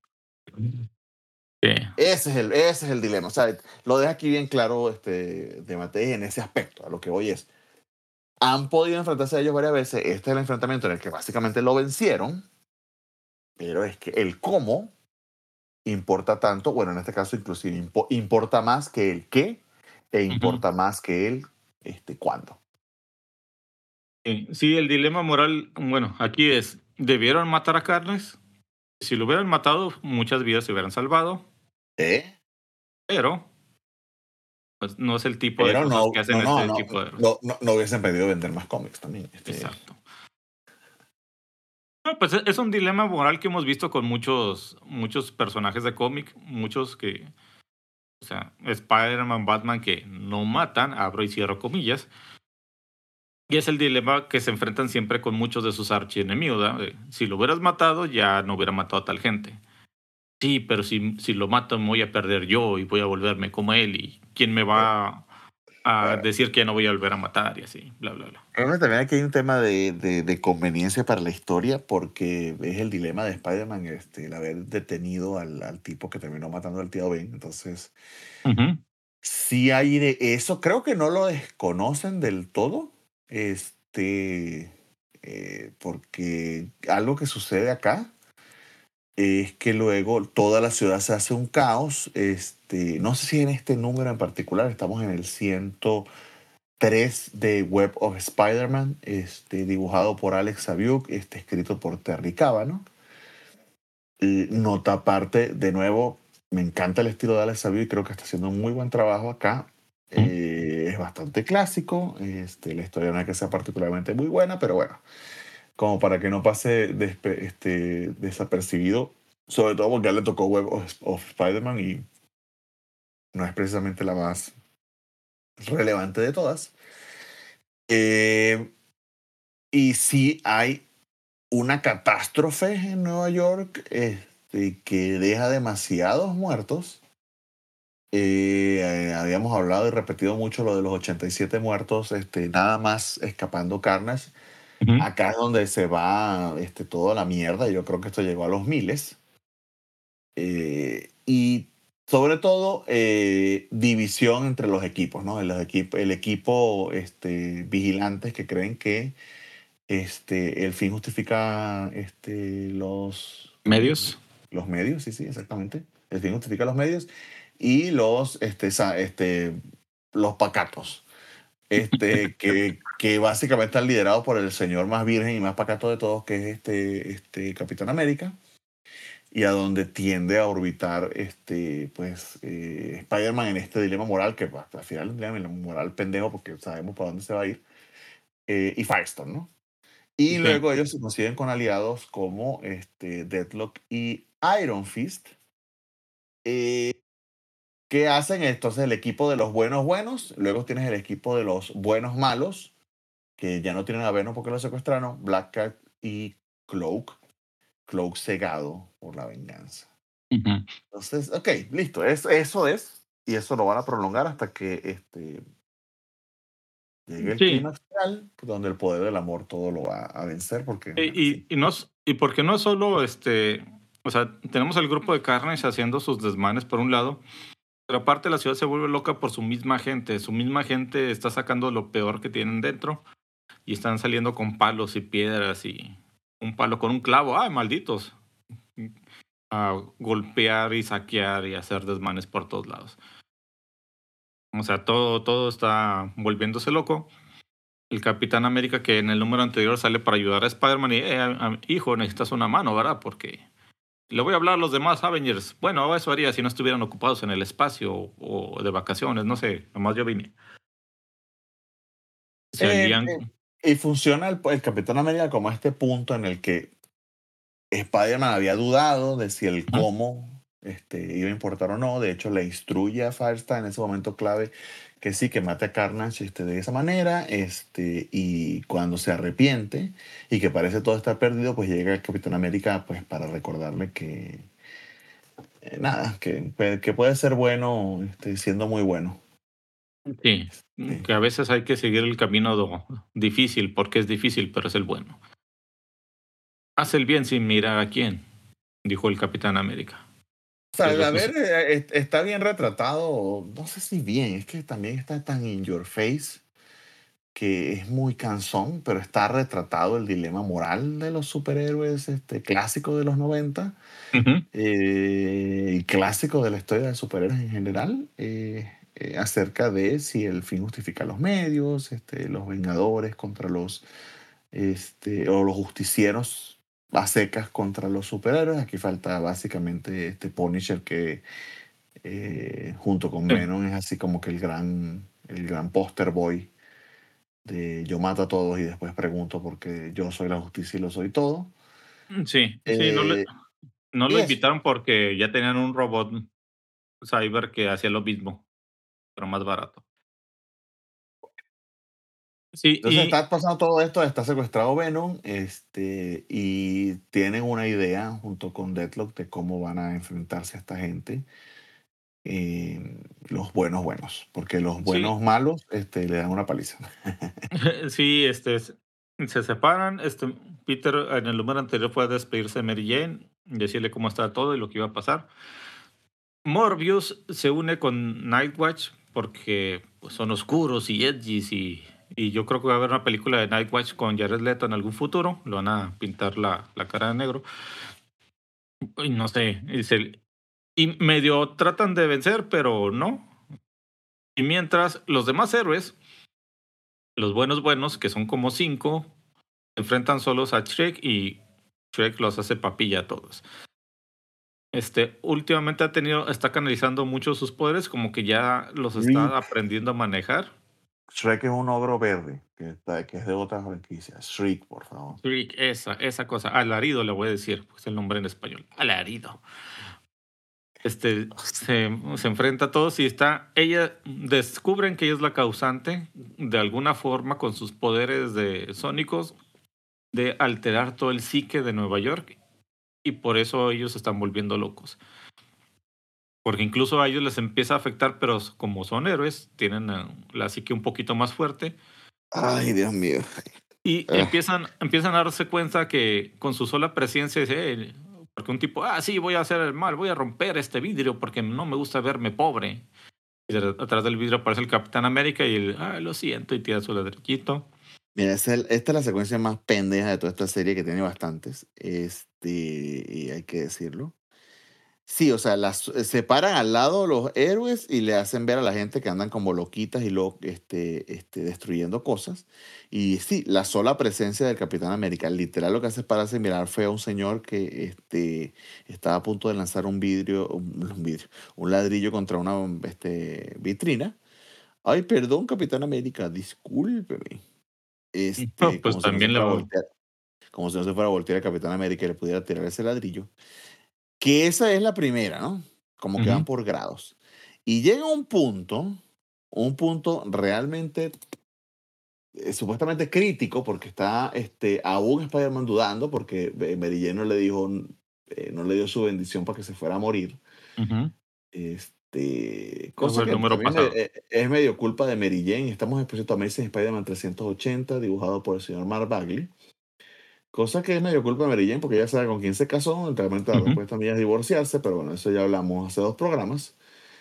Sí. Ese es el, ese es el dilema. O sea, lo deja aquí bien claro este, de Matei en ese aspecto. A lo que voy es, han podido enfrentarse a ellos varias veces. Este es el enfrentamiento en el que básicamente lo vencieron, pero es que el cómo importa tanto, bueno, en este caso inclusive impo- importa más que el qué e Ujú. importa más que el este, cuándo. Sí, sí, el dilema moral, bueno, aquí es, ¿debieron matar a Carnage? Si lo hubieran matado, muchas vidas se hubieran salvado, ¿Eh? pero pues, no es el tipo de Pero cosas que no, hacen no, no, este no, tipo de héroes. no, no, no hubiesen pedido vender más cómics también. Este, Exacto. No, pues e- es un dilema moral que hemos visto con muchos, muchos personajes de cómic, muchos que, o sea, Spider-Man, Batman, que no matan, abro y cierro comillas, y es el dilema que se enfrentan siempre con muchos de sus archienemigos, ¿verdad? De, si lo hubieras matado, ya no hubiera matado a tal gente. Sí, pero si, si lo mato, me voy a perder yo y voy a volverme como él, y quién me eh, va a ah, decir que ya no voy a volver a matar, y así, bla, bla, bla. realmente también aquí hay un tema de, de, de conveniencia para la historia porque es el dilema de Spider-Man este, el haber detenido al, al tipo que terminó matando al tío Ben. Entonces, Ujú, sí hay de eso. Creo que no lo desconocen del todo. Este, eh, porque algo que sucede acá es que luego toda la ciudad se hace un caos. Este, no sé si en este número en particular, estamos en el ciento tres de Web of Spider-Man, este, dibujado por Alex Aviuk, este, escrito por Terry Cábano. Y nota aparte, de nuevo, me encanta el estilo de Alex Aviuk y creo que está haciendo un muy buen trabajo acá. ujú. Eh, es bastante clásico, este, la historia no es que sea particularmente muy buena, pero bueno, como para que no pase despe- este, desapercibido, sobre todo porque a él le tocó Web of, of Spider-Man y no es precisamente la más relevante de todas. Eh, y sí hay una catástrofe en Nueva York este, que deja demasiados muertos. Eh, eh, habíamos hablado y repetido mucho lo de los ochenta y siete muertos, este, nada más escapando Carnage. Ujú. Acá es donde se va este, toda la mierda. Yo creo que esto llegó a los miles. Eh, y sobre todo, eh, división entre los equipos, ¿no? Los equip- el equipo este, vigilantes que creen que este, el fin justifica este, los, Medios. los medios, sí, sí, exactamente. El fin justifica los medios. Y los, este, sa- este, los pacatos, este, que, que básicamente están liderados por el señor más virgen y más pacato de todos, que es este, este Capitán América, y a donde tiende a orbitar este, pues, eh, Spider-Man en este dilema moral, que pues, al final es un dilema moral pendejo porque sabemos para dónde se va a ir, eh, y Firestorm, ¿no? Y Sí. luego ellos se consiguen con aliados como este, Deathlock y Iron Fist, eh, que hacen entonces el equipo de los buenos buenos, luego tienes el equipo de los buenos malos, que ya no tienen a Venom porque lo secuestraron, Black Cat y Cloak, Cloak cegado por la venganza. Ujú. Entonces, ok, listo, es, eso es, y eso lo van a prolongar hasta que este, llegue el Sí. clímax final, donde el poder del amor todo lo va a vencer, porque, Y, bueno, sí. y, y no, s- y porque no solo este, o sea, tenemos el grupo de Carnage haciendo sus desmanes por un lado, pero aparte la ciudad se vuelve loca por su misma gente. Su misma gente está sacando lo peor que tienen dentro y están saliendo con palos y piedras y un palo con un clavo. ¡Ay, malditos! A golpear y saquear y hacer desmanes por todos lados. O sea, todo, todo está volviéndose loco. El Capitán América, que en el número anterior sale para ayudar a Spider-Man y, eh, a- a- hijo, necesitas una mano, ¿verdad? Porque le voy a hablar a los demás Avengers. Bueno, eso haría si no estuvieran ocupados en el espacio o, o de vacaciones, no sé, nomás yo vine. Se Eh, alían. eh, y funciona el, el Capitán América como este punto en el que Spider-Man había dudado de si el Ujú. cómo este, iba a importar o no. De hecho, le instruye a Firestar en ese momento clave que sí, que mate a Carnage este, de esa manera. Este, y cuando se arrepiente y que parece todo estar perdido, pues llega el Capitán América pues, para recordarle que, eh, nada, que, que puede ser bueno este, siendo muy bueno. Sí, Sí. que a veces hay que seguir el camino do- difícil, porque es difícil, pero es el bueno. Haz el bien sin mirar a quién, dijo el Capitán América. O sea, Y a ver, resuc- eh, eh, está bien retratado, no sé si bien, es que también está tan in your face que es muy cansón, pero está retratado el dilema moral de los superhéroes este, clásico de los noventa, Ujú. eh, y clásico de la historia de superhéroes en general, eh, eh, acerca de si el fin justifica los medios, este, los vengadores contra los, este, o los justicieros a secas contra los superhéroes. Aquí falta básicamente este Punisher que eh, junto con Sí, Venom es así como que el gran, el gran poster boy de yo mato a todos y después pregunto porque yo soy la justicia y lo soy todo. sí, sí, no le, Eh, no y lo eso. invitaron porque ya tenían un robot cyber que hacía lo mismo, pero más barato. Sí, Entonces y está pasando todo esto, está secuestrado Venom, este, y tienen una idea junto con Deathlock de cómo van a enfrentarse a esta gente. eh, los buenos buenos, porque los sí, buenos malos este, le dan una paliza. sí, este, s- se separan. Este, Peter en el número anterior fue a despedirse de Mary Jane, decirle cómo estaba todo y lo que iba a pasar. Morbius se une con Nightwatch porque pues, son oscuros y edgys y, y yo creo que va a haber una película de Nightwatch con Jared Leto en algún futuro. Lo van a pintar la, la cara de negro. Y no sé, y, se- y medio tratan de vencer, pero no. Y mientras los demás héroes, los buenos buenos, que son como cinco, se enfrentan solos a Shrek y Shrek los hace papilla a todos. Este, últimamente ha tenido, está canalizando mucho sus poderes, como que ya los está Shriek. aprendiendo a manejar. Shrek es un ogro verde, que, está- que es de otra franquicia. Shriek, por favor. Shrek, esa, esa cosa. Alarido le voy a decir, pues el nombre en español. Alarido. Este, se, se enfrenta a todos y está, ella, descubren que ella es la causante, de alguna forma, con sus poderes de sónicos, de alterar todo el psique de Nueva York, y por eso ellos se están volviendo locos. Porque incluso a ellos les empieza a afectar, pero s- como son héroes, tienen eh, la psique un poquito más fuerte, Ay, Dios mío. y Ah, empiezan, empiezan a darse cuenta que con su sola presencia, dice, "Eh", porque un tipo, ah, sí, voy a hacer el mal, voy a romper este vidrio porque no me gusta verme pobre. Y de- atrás del vidrio aparece el Capitán América y el, ah, lo siento, y tira su ladrillito. mira, esa es el- esta es la secuencia más pendeja de toda esta serie que tiene bastantes. Este, y hay que decirlo. Sí, o sea, las se paran al lado los héroes y le hacen ver a la gente que andan como loquitas y lo, este, este, destruyendo cosas. Y sí, la sola presencia del Capitán América, literal lo que hace es pararse y mirar fue a un señor que este, estaba a punto de lanzar un vidrio, un, un vidrio, un ladrillo contra una este, vitrina. Ay, perdón, Capitán América, discúlpeme. No, Este, pues como si no se también fuera a lo... voltear, como si no se fuera a voltear el Capitán América y le pudiera tirar ese ladrillo. Que esa es la primera, ¿no? Como que van Ujú, por grados. Y llega un punto, un punto realmente, eh, supuestamente crítico, porque está este, aún Spider-Man dudando, porque eh, Mary Jane no le dijo, eh, no le dio su bendición para que se fuera a morir. ujú. Este, Fue cosa el que número también me- pasado. eh, es medio culpa de Mary Jane. Estamos en Expreso Amazing Spider-Man trescientos ochenta, dibujado por el señor Mark Bagley. Cosa que es medio culpa de Mary Jane, porque ella sabe con quién se casó. Realmente la Ujú, respuesta mía es divorciarse, pero bueno, eso ya hablamos hace dos programas.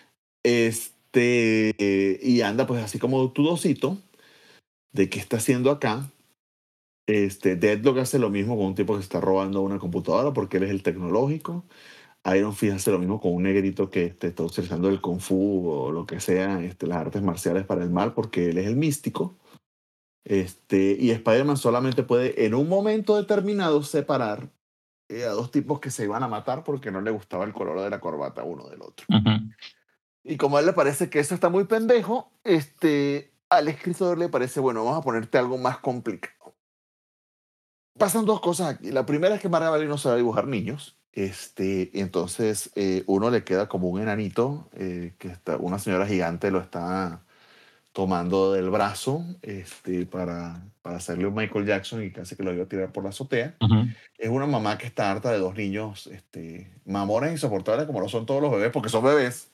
Este, eh, y anda pues así como dudosito de qué está haciendo acá. Este, Deadlock hace lo mismo con un tipo que se está robando una computadora porque él es el tecnológico. Iron Fist hace lo mismo con un negrito que este, está utilizando el Kung Fu o lo que sea, este, las artes marciales para el mal porque él es el místico. Este, y Spider-Man solamente puede en un momento determinado separar eh, a dos tipos que se iban a matar porque no le gustaba el color de la corbata uno del otro. ujú. Y como a él le parece que eso está muy pendejo, este, al escritor le parece, bueno, vamos a ponerte algo más complicado. Pasan dos cosas aquí. La primera es que Marga Valley no sabe dibujar niños. Este, y entonces eh, uno le queda como un enanito, eh, que está, una señora gigante lo está tomando del brazo este, para, para hacerle un Michael Jackson y casi que lo iba a tirar por la azotea. Ujú. Es una mamá que está harta de dos niños este, mamones insoportables como lo son todos los bebés, porque son bebés.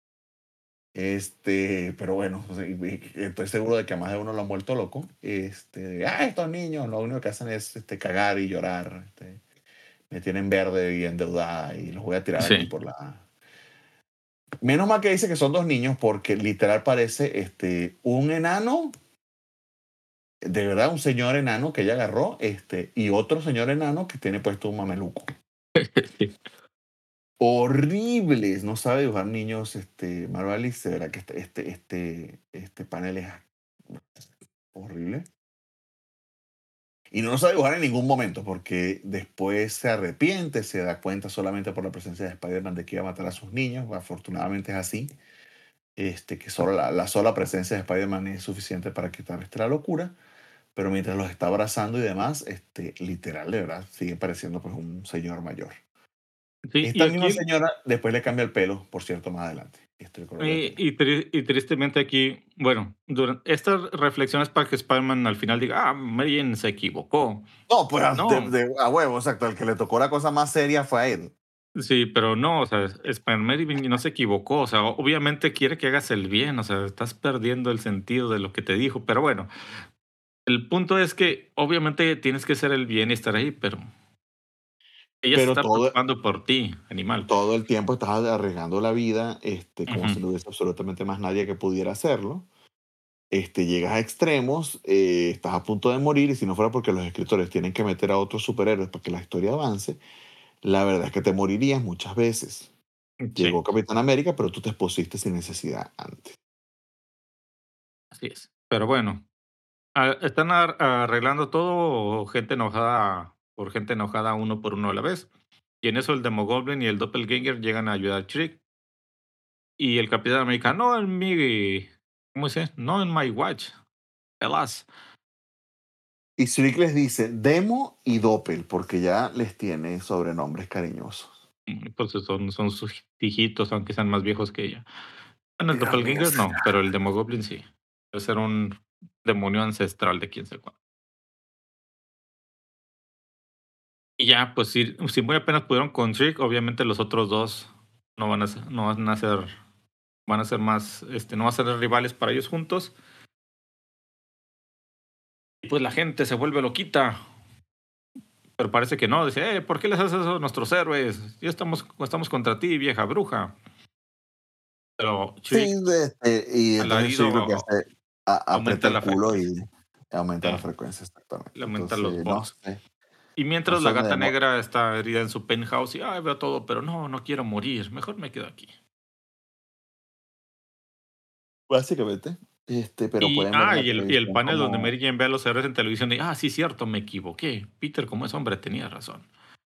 Este, pero bueno, o sea, y- y estoy seguro de que a más de uno lo han vuelto loco. Este, ah, estos niños lo único que hacen es este, cagar y llorar. Este, me tienen verde y endeudada y los voy a tirar aquí Sí. por la... Menos mal que dice que son dos niños porque literal parece este, un enano, de verdad, un señor enano que ella agarró este, y otro señor enano que tiene puesto un mameluco. Sí. Horribles, no sabe dibujar niños, este, Marvalis, de verdad que este, este, este, este panel es horrible. Y no lo sabe dibujar en ningún momento, porque después se arrepiente, se da cuenta solamente por la presencia de Spider-Man de que iba a matar a sus niños. Afortunadamente es así, este, que solo la, la sola presencia de Spider-Man es suficiente para quitar esta locura. Pero mientras los está abrazando y demás, este, literal, de verdad, sigue pareciendo pues un señor mayor. Sí, y Esta misma aquí, señora después le cambia el pelo, por cierto, más adelante. Este, el color del y, pelo. y tri- y tristemente aquí, bueno, durante estas reflexiones para que Spider-Man al final diga, ah, Mary Jane se equivocó. No, pues a, de- No, de- a huevo, exacto. El que le tocó la cosa más seria fue a él. sí, pero no, o sea, Spider-Man no se equivocó, o sea, obviamente quiere que hagas el bien, o sea, estás perdiendo el sentido de lo que te dijo, pero bueno, el punto es que obviamente tienes que hacer el bien y estar ahí, pero ella se Pero está todo, preocupando por ti, animal. todo el tiempo estás arriesgando la vida, este, como Ujú. si no hubiese absolutamente más nadie que pudiera hacerlo. Este, llegas a extremos, eh, estás a punto de morir y si no fuera porque los escritores tienen que meter a otros superhéroes para que la historia avance, la verdad es que te morirías muchas veces. Sí, Llegó Capitán América, pero tú te expusiste sin necesidad antes. así es. Pero bueno, ah, están ar- arreglando todo o gente enojada por gente enojada uno por uno a la vez. Y en eso el Demogoblin y el Doppelganger llegan a ayudar a Trick. Y el Capitán América, no en mi, ¿cómo dice? No en my watch, alas. Y Strick les dice Demo y Doppel, porque ya les tiene sobrenombres cariñosos. Mm, pues son son sus hijitos, aunque sean más viejos que ella. Bueno, el Dígame, doppelganger no, pero el Demogoblin sí. Debe ser un demonio ancestral de quién sabe cuándo. Y ya, pues si si muy apenas pudieron con Trick, obviamente los otros dos no van a ser no van a ser van a ser más, este, no van a ser rivales para ellos juntos. Y pues la gente se vuelve loquita, pero parece que no. Dice: "Eh, ¿por qué les haces eso a nuestros héroes? Ya estamos estamos contra ti, vieja bruja". Pero sí, Trick, de este, y entonces alarido, Chick lo que hace, a- aprieta aumenta el la culo frecuencia. y aumenta la Sí, frecuencia, le exactamente. aumentan los Entonces, no bots. sé, Y no mientras sé la dónde gata demo- negra está herida en su penthouse y: "Ay, veo todo, pero no, no quiero morir, mejor me quedo aquí". básicamente, este, pero Y, pueden ver en ah, la y el y el televisión panel donde como Mary Jane ve a los héroes en televisión y: "Ah, sí, cierto, me equivoqué. Peter, como es hombre, tenía razón".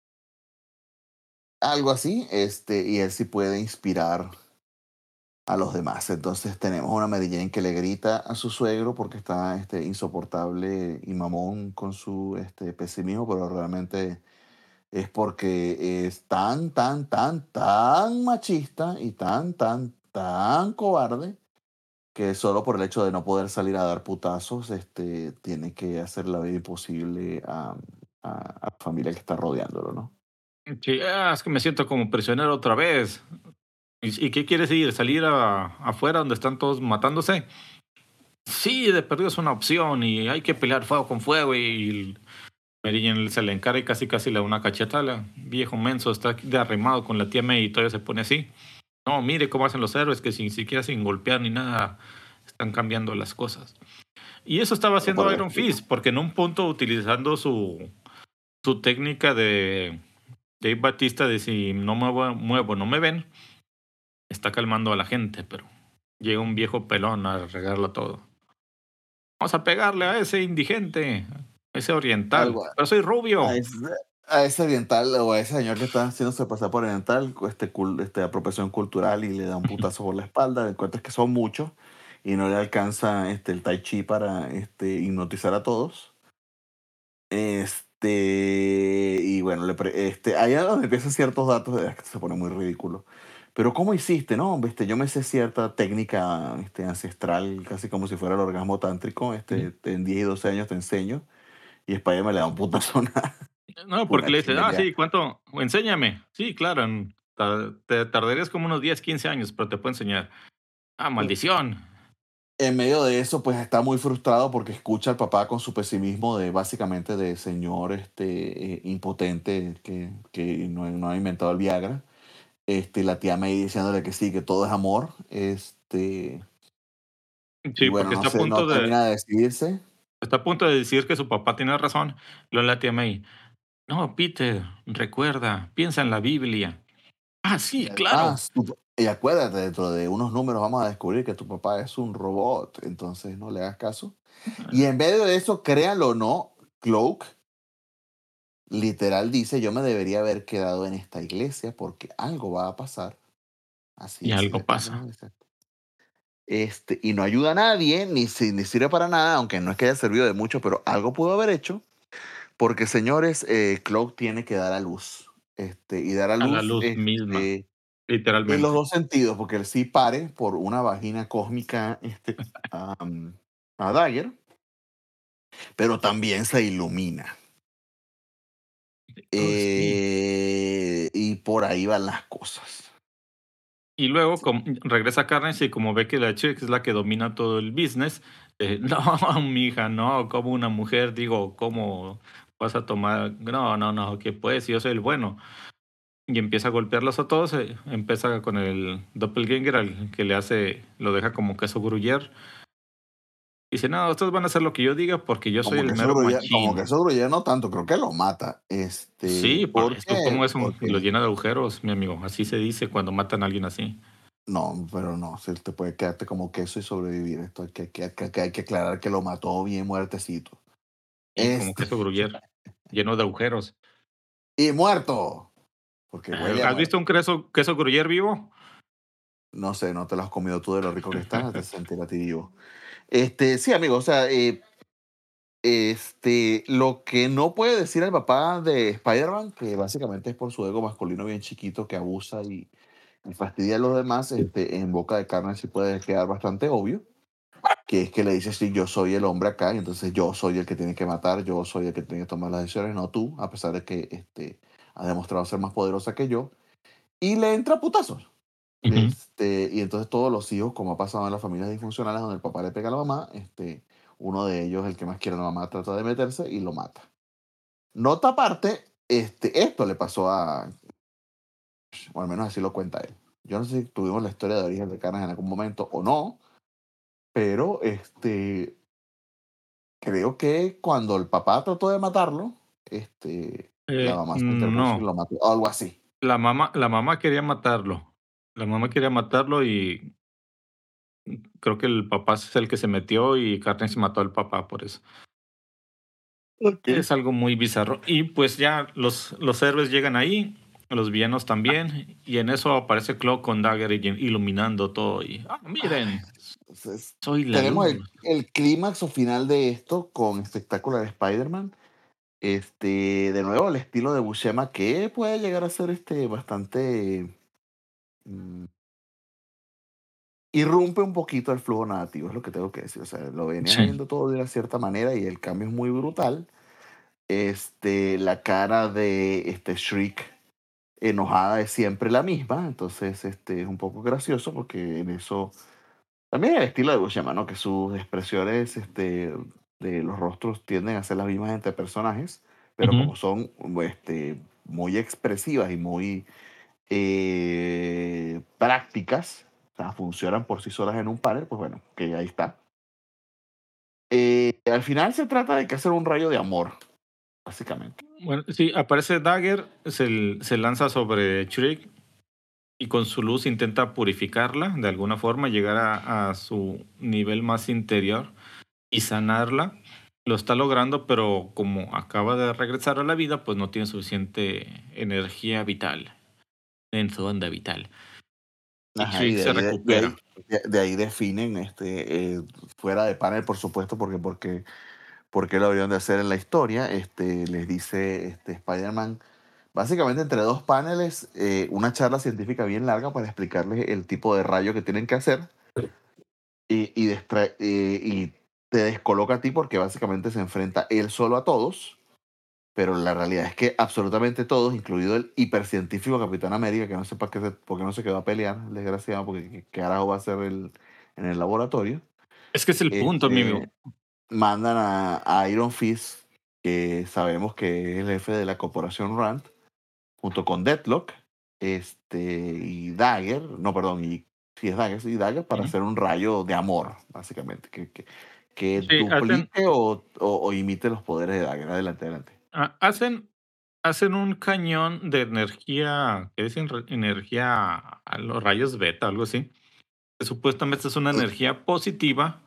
algo así, este, y él sí puede inspirar a los demás. Entonces tenemos una Mary Jane que le grita a su suegro porque está este, insoportable y mamón con su este, pesimismo, pero realmente es porque es tan, tan, tan, tan machista y tan, tan, tan cobarde que solo por el hecho de no poder salir a dar putazos, este, tiene que hacer la vida imposible a, a, a la familia que está rodeándolo, ¿no? Sí, ah, es que me siento como prisionero otra vez. ¿Y y qué quieres ir? ¿Salir a afuera donde están todos matándose? Sí, de perdido es una opción y hay que pelear fuego con fuego y Mary Jane se le encara y casi casi le da una cacheta. La viejo menso está aquí de arrimado con la tía May y todavía se pone así. No, mire cómo hacen los héroes que sin siquiera sin golpear ni nada están cambiando las cosas. Y eso estaba Pero por haciendo el Iron estilo. Fist, porque en un punto utilizando su, su técnica de Dave Batista de si no me muevo, muevo, no me ven, está calmando a la gente, pero llega un viejo pelón a regarlo todo. Vamos a pegarle a ese indigente, a ese oriental, Algo, pero soy a rubio. ese, a ese oriental o a ese señor que está haciéndose pasar por oriental, este, cul- este, apropiación cultural y le da un putazo por la espalda, encuentras que son muchos y no le alcanza este, el tai chi para este, hipnotizar a todos. Este, y bueno, le pre- este, ahí es donde empiezan ciertos datos, es que se pone muy ridículo. Pero ¿cómo hiciste? No, hombre, este, yo me sé cierta técnica este, ancestral, casi como si fuera el orgasmo tántrico. Este, en diez y doce años te enseño. Y España me le da un putazo, una, No, porque una le dice, ah, chinga. sí, ¿cuánto? Enséñame. Sí, claro, en- ta- te tardarías como unos diez, quince años, pero te puedo enseñar. Ah, maldición. En medio de eso, pues está muy frustrado porque escucha al papá con su pesimismo de básicamente de señor este, eh, impotente que, que no, no ha inventado el Viagra. Este, la tía May diciéndole que sí, que todo es amor. Este, y Sí, bueno, porque no está a sé, no punto de, termina de decidirse. está a punto de decir que su papá tiene razón. Luego la tía May, no, Peter, recuerda, piensa en la Biblia. Ah, Y sí, claro. además, tu- y acuérdate, dentro de unos números vamos a descubrir que tu papá es un robot, entonces no le hagas caso. Y en medio de eso, créanlo o no, Cloak literal dice, yo me debería haber quedado en esta iglesia porque algo va a pasar. Así Y decide algo Peter. pasa. Este, y no ayuda a nadie, ni, si- ni sirve para nada, aunque no es que haya servido de mucho, pero algo pudo haber hecho, porque señores, eh, Cloak tiene que dar a luz. Este, y dar a A la luz luz misma, este, en los literalmente. dos sentidos, porque él sí pare por una vagina cósmica este, am, a Dagger, pero también se ilumina. Oh, sí. Eh, y por ahí van las cosas. Y luego com regresa Carnage y como ve que la chica es la que domina todo el business, eh, no, mija, no, como una mujer, digo, ¿cómo vas a tomar? No, no, no, que pues, yo soy el bueno. Y empieza a golpearlos a todos, eh, empieza con el doppelganger al que le hace, lo deja como queso gruyere. Dice, no, ustedes van a hacer lo que yo diga porque yo soy Como el que eso mero gruye, como que machín. eso gruye no tanto, creo que lo mata. Este, Sí, por ¿por eso, qué? ¿cómo es un, y Porque lo llena de agujeros, mi amigo? Así se dice cuando matan a alguien así. no, pero no, si te puede quedarte como queso y sobrevivir. Esto hay que, que- que- que hay que aclarar que lo mató bien muertecito. Y como Este, queso gruyere, lleno de agujeros. y muerto, porque Eh, huele a ¿Has visto un muerto. queso, queso gruyere vivo? No sé, no te lo has comido tú de lo rico que está, te sentirás a ti vivo. Este, sí, amigo, o sea, eh, Este, lo que no puede decir el papá de Spider-Man, que básicamente es por su ego masculino bien chiquito que abusa y, y fastidia a los demás, este, en boca de carne sí puede quedar bastante obvio, que es que le dice, sí, yo soy el hombre acá, y entonces yo soy el que tiene que matar, yo soy el que tiene que tomar las decisiones, no tú, a pesar de que este, ha demostrado ser más poderosa que yo, y le entra a putazos. Ujú. Este, y entonces todos los hijos, como ha pasado en las familias disfuncionales donde el papá le pega a la mamá, este, uno de ellos, el que más quiere a la mamá, trata de meterse y lo mata. Nota aparte, este, esto le pasó a, o al menos así lo cuenta él. Yo no sé si tuvimos la historia de origen de Canas en algún momento o no, pero este, creo que cuando el papá trató de matarlo, este, la Eh, mamá se interpuso y no, lo mató, o algo así. la mamá, la mamá quería matarlo. La mamá quería matarlo y creo que el papá es el que se metió y Katniss mató al papá por eso. Ok. Es algo muy bizarro. Y pues ya los, los héroes llegan ahí, los villanos también, y en eso aparece Cloak con Dagger y- iluminando todo. Y, ah, Ay, miren, entonces, soy la tenemos el, luz. el clímax o final de esto con Espectacular Spider-Man. Este, de nuevo, el estilo de Buscema que puede llegar a ser este, bastante. mm, irrumpe un poquito el flujo narrativo, es lo que tengo que decir. O sea, lo venías Sí. viendo todo de una cierta manera y el cambio es muy brutal. Este, la cara de este Shriek enojada es siempre la misma, entonces este, es un poco gracioso porque en eso también el estilo de Buscema, ¿no? Que sus expresiones este, de los rostros tienden a ser las mismas entre personajes, pero Ujú. como son este, muy expresivas y muy eh, prácticas, o sea, funcionan por sí solas en un panel, pues bueno, que ahí está. Eh, al final se trata de que hacer un rayo de amor, básicamente. Bueno, sí, aparece Dagger, se, se lanza sobre Shriek y con su luz intenta purificarla de alguna forma, llegar a, a su nivel más interior y sanarla. Lo está logrando, pero como acaba de regresar a la vida, pues no tiene suficiente energía vital en su onda vital. Y Ajá, y Shriek de se ahí, de, de ahí, recupera. de, de ahí definen, este, eh, fuera de panel, por supuesto, porque, porque, porque lo habrían de hacer en la historia, este, les dice este, Spider-Man, básicamente entre dos paneles, eh, una charla científica bien larga para explicarles el tipo de rayo que tienen que hacer y, y, destra- eh, y te descoloca a ti porque básicamente se enfrenta él solo a todos, pero la realidad es que absolutamente todos, incluido el hipercientífico Capitán América, que no sé para qué se- por qué no se quedó a pelear, desgraciado, porque qué qué carajo va a hacer el, en el laboratorio, Es que es el punto, mi amigo. este, mandan a, a Iron Fist, que sabemos que es el jefe de la corporación Rand, junto con Deathlock, este, y Dagger, no, perdón, y si es Dagger, sí, Dagger, para Ujú. hacer un rayo de amor, básicamente, que, que, que Sí, hacen, duplique o, o, o imite los poderes de Dagger. Adelante, adelante. ha- hacen, hacen un cañón de energía, que dicen Re- energía a los rayos beta, algo así. Que supuestamente es una energía positiva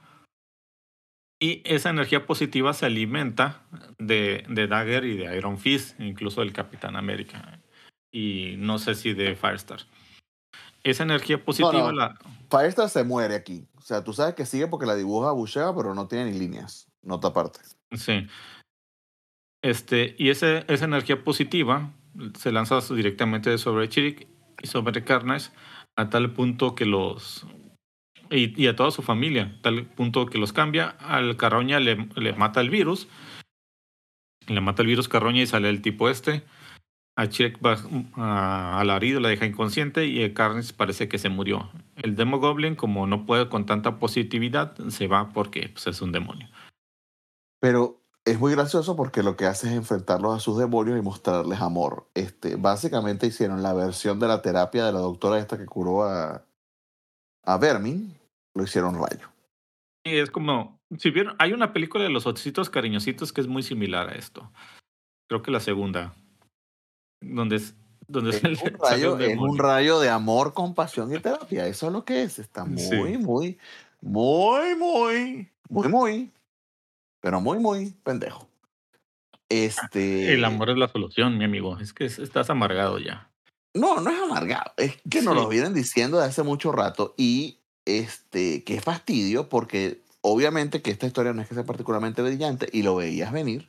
y esa energía positiva se alimenta de, de Dagger y de Iron Fist, incluso del Capitán América. Y no sé si de Firestar. Esa energía No, positiva no, la... Firestar se muere aquí. O sea, tú sabes que sigue porque la dibuja Buscema, pero no tiene ni líneas. Nota aparte. Sí. Este, y ese, esa energía positiva se lanza directamente sobre Chirik y sobre Carnage a tal punto que los... Y, y a toda su familia, tal punto que los cambia. Al Carroña le, le mata el virus, le mata el virus Carroña y sale el tipo este. A Chirik va a, a la herida, la deja inconsciente y el Carnage parece que se murió. El Demogoblin, como no puede con tanta positividad, se va porque pues, es un demonio. Pero es muy gracioso porque lo que hace es enfrentarlos a sus demonios y mostrarles amor. Este, básicamente hicieron la versión de la terapia de la doctora esta que curó a, a Vermin, lo hicieron rayo. Y es como, si vieron, hay una película de los ositos cariñositos que es muy similar a esto. Creo que la segunda, donde, es- donde Es sale, un sale un rayo, es un demonio. rayo de amor, compasión y terapia. Eso es lo que es. Está Sí. muy, muy, muy, muy, muy, muy, pero muy, muy pendejo. El Este, amor es la solución, mi amigo. Es que es- estás amargado ya. no, no es amargado. Es que nos lo Sí. vienen diciendo de hace mucho rato y este, qué fastidio porque obviamente que esta historia no es que sea particularmente brillante y lo veías venir,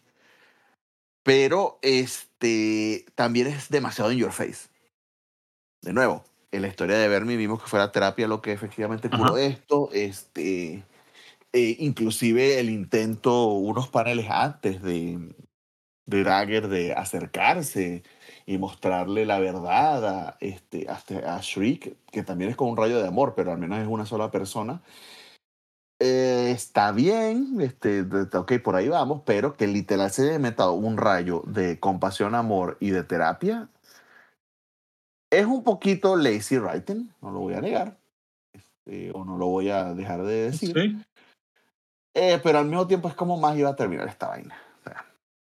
pero este, también es demasiado in your face. De nuevo, en la historia de Vermi vimos que fue la terapia lo que efectivamente curó Ajá. esto, este, eh, inclusive el intento unos paneles antes de, de Dagger de acercarse y mostrarle la verdad a, este, hasta a Shriek, que también es como un rayo de amor, pero al menos es una sola persona. Eh, está bien, este, de- de- ok, por ahí vamos, pero que literal se haya metido un rayo de compasión, amor y de terapia es un poquito lazy writing, no lo voy a negar, eh, o no lo voy a dejar de decir, Sí. eh, pero al mismo tiempo es como más iba a terminar esta vaina. O sea,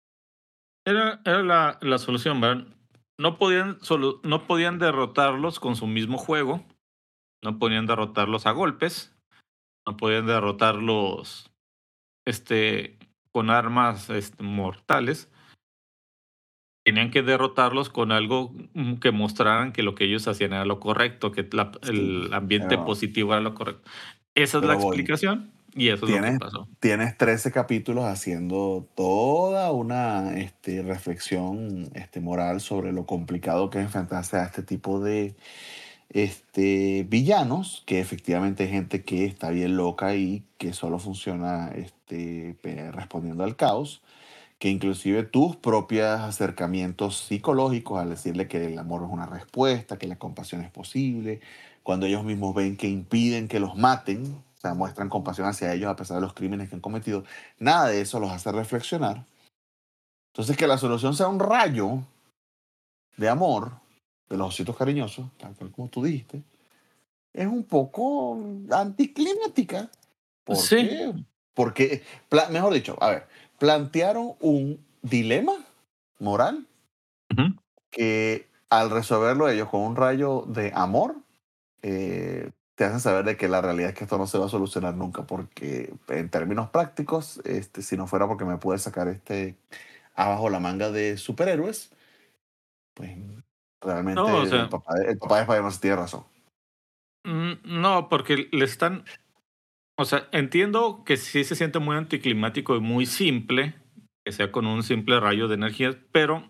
Era, era la, la solución, ¿verdad? No podían, solo, no podían derrotarlos con su mismo juego, no podían derrotarlos a golpes, no podían derrotarlos este, con armas este, mortales. Tenían que derrotarlos con algo mm, que mostraran que lo que ellos hacían era lo correcto, que la- sí, el ambiente pero, positivo era lo correcto. Esa es la pero voy. explicación y eso es lo que Tienes, pasó. tienes trece capítulos haciendo toda una este, reflexión este, moral sobre lo complicado que es enfrentarse a este tipo de este, villanos, que efectivamente hay gente que está bien loca y que solo funciona este, pe- respondiendo al caos, que inclusive tus propios acercamientos psicológicos al decirle que el amor es una respuesta, que la compasión es posible, cuando ellos mismos ven que impiden que los maten, o sea, muestran compasión hacia ellos a pesar de los crímenes que han cometido, nada de eso los hace reflexionar. Entonces, que la solución sea un rayo de amor de los ositos cariñosos, tal cual como tú dijiste, es un poco anticlimática. ¿Por Sí. qué? Porque, pla- mejor dicho, a ver, plantearon un dilema moral Ujú. que al resolverlo ellos con un rayo de amor, eh, te hacen saber de que la realidad es que esto no se va a solucionar nunca, porque en términos prácticos, este, si no fuera porque me puede sacar este abajo la manga de superhéroes, pues No, o realmente el sea, papá de, el papá de Spider-Man sí tiene razón. mm, no, porque le están, o sea, entiendo que sí se siente muy anticlimático y muy simple, que sea con un simple rayo de energía, pero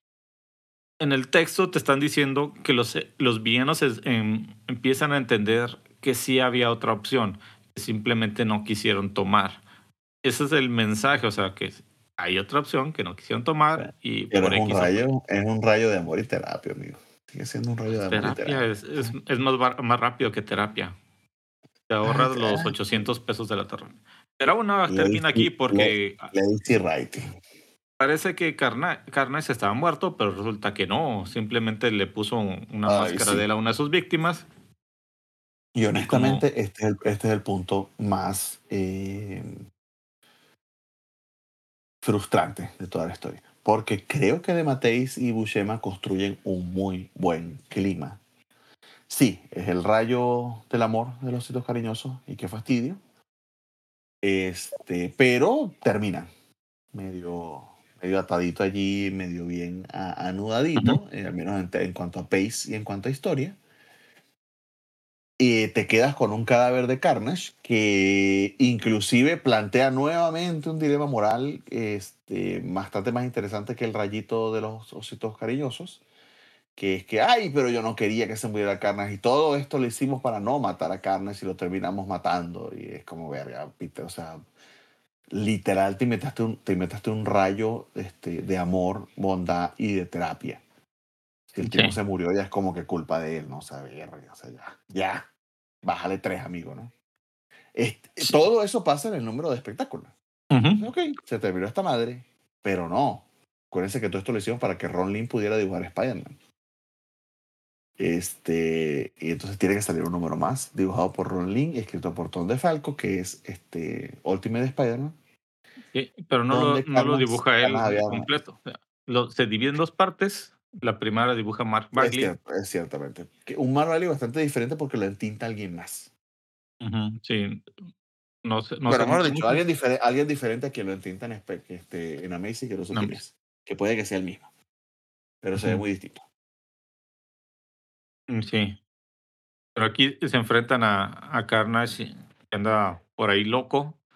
en el texto te están diciendo que los, eh, los villanos es- em, empiezan a entender que sí había otra opción, que simplemente no quisieron tomar. Ese es el mensaje, o sea, que hay otra opción que no quisieron tomar y Pero por es un X o por Y. rayo, es un rayo de amor y terapia, amigo. Sigue siendo un rayo de amor y Terapia terapia. es, es, es más, bar- más rápido que terapia. Te Ah, ahorras los ah, ochocientos pesos de la terapia. Pero aún no termina Lazy, aquí la- porque ah, lazy writing. parece que Carna- Carnage estaba muerto, pero resulta que no. Simplemente le puso un- una Ay, máscara de sí. él a una de sus víctimas Y y como... honestamente, este es el, este es el punto más eh, frustrante de toda la historia. Porque creo que De Mateis y Buscema construyen un muy buen clima. Sí, es el rayo del amor de los sitios cariñosos y qué fastidio. Este, pero termina medio, medio atadito allí, medio bien a- Ujú. anudadito, eh, al menos en, en cuanto a pace y en cuanto a historia. Y te quedas con un cadáver de Carnage que inclusive plantea nuevamente un dilema moral este, bastante más interesante que el rayito de los ositos cariñosos, que es que, ay, pero yo no quería que se muriera Carnage y todo esto lo hicimos para no matar a Carnage y lo terminamos matando. Y es como, verga, Peter, o sea, literal te inventaste un, te inventaste un rayo este, de amor, bondad y de terapia. Si el tipo se Sí. murió ya es como que culpa de él, ¿no? O sea, verga, o sea, ya, ya, bájale tres, amigo, ¿no? Este, Sí. todo eso pasa en el número de espectáculos. Ujú. Ok, se terminó esta madre, pero no. Acuérdense que todo esto lo hicimos para que Ron Lim pudiera dibujar a Spider-Man. Este, y entonces tiene que salir un número más, dibujado por Ron Lim y escrito por Tom DeFalco, que es este Ultimate Spider-Man, Sí, pero no lo, donde no lo Carnage, dibuja Carnage él había... completo. O sea, lo, se divide en dos partes. La primera dibuja Mark Es Bagley. cierto, es ciertamente. Que un Marvel bastante diferente porque lo entinta alguien más. Ujú. Sí, no se, no Bueno, se mejor nota dicho, mucho. alguien, difere- alguien diferente a quien lo entinta en, espe- este, en Amazing, que no sé No, quién pues, es. Que puede que sea el mismo, pero se ve ujú. muy distinto. Mm, sí, pero aquí se enfrentan a, a Carnage, que anda por ahí loco.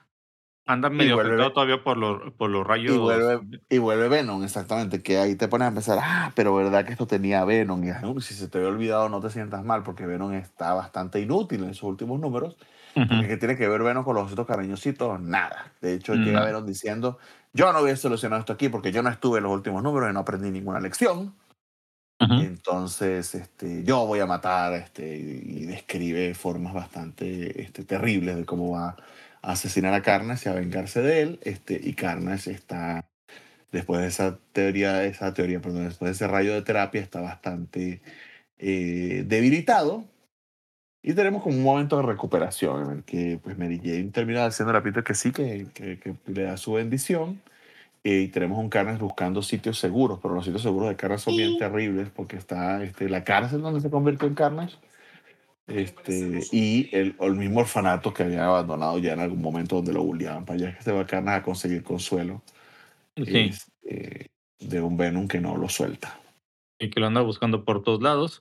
anda Y medio afectado vuelve, todavía por los, por los y rayos. vuelve, y vuelve Venom, exactamente, que ahí te pones a pensar, ah, pero verdad que esto tenía Venom, y ay, si se te había olvidado no te sientas mal, porque Venom está bastante inútil en sus últimos números, porque Ujú. ¿qué tiene que ver Venom con los ositos cariñositos? Nada. De hecho, llega No. Venom diciendo, yo no había solucionado esto aquí porque yo no estuve en los últimos números y no aprendí ninguna lección. Ujú. Entonces, este, yo voy a matar, este, y, y describe formas bastante este, terribles de cómo va a asesinar a Carnage y a vengarse de él. Este, y Carnage está, después de esa teoría, esa teoría, perdón, después de ese rayo de terapia, está bastante eh, debilitado. Y tenemos como un momento de recuperación en el que pues, Mary Jane termina haciendo a Peter que sí, que, que, que le da su bendición. Eh, y tenemos un Carnage buscando sitios seguros, pero los sitios seguros de Carnage son bien terribles porque está este, la cárcel donde se convirtió en Carnage, este, y el, el mismo orfanato que había abandonado ya en algún momento donde lo bulleaban. Para allá es que se va Carnage a conseguir consuelo Sí, este, de un Venom que no lo suelta. y que lo anda buscando por todos lados.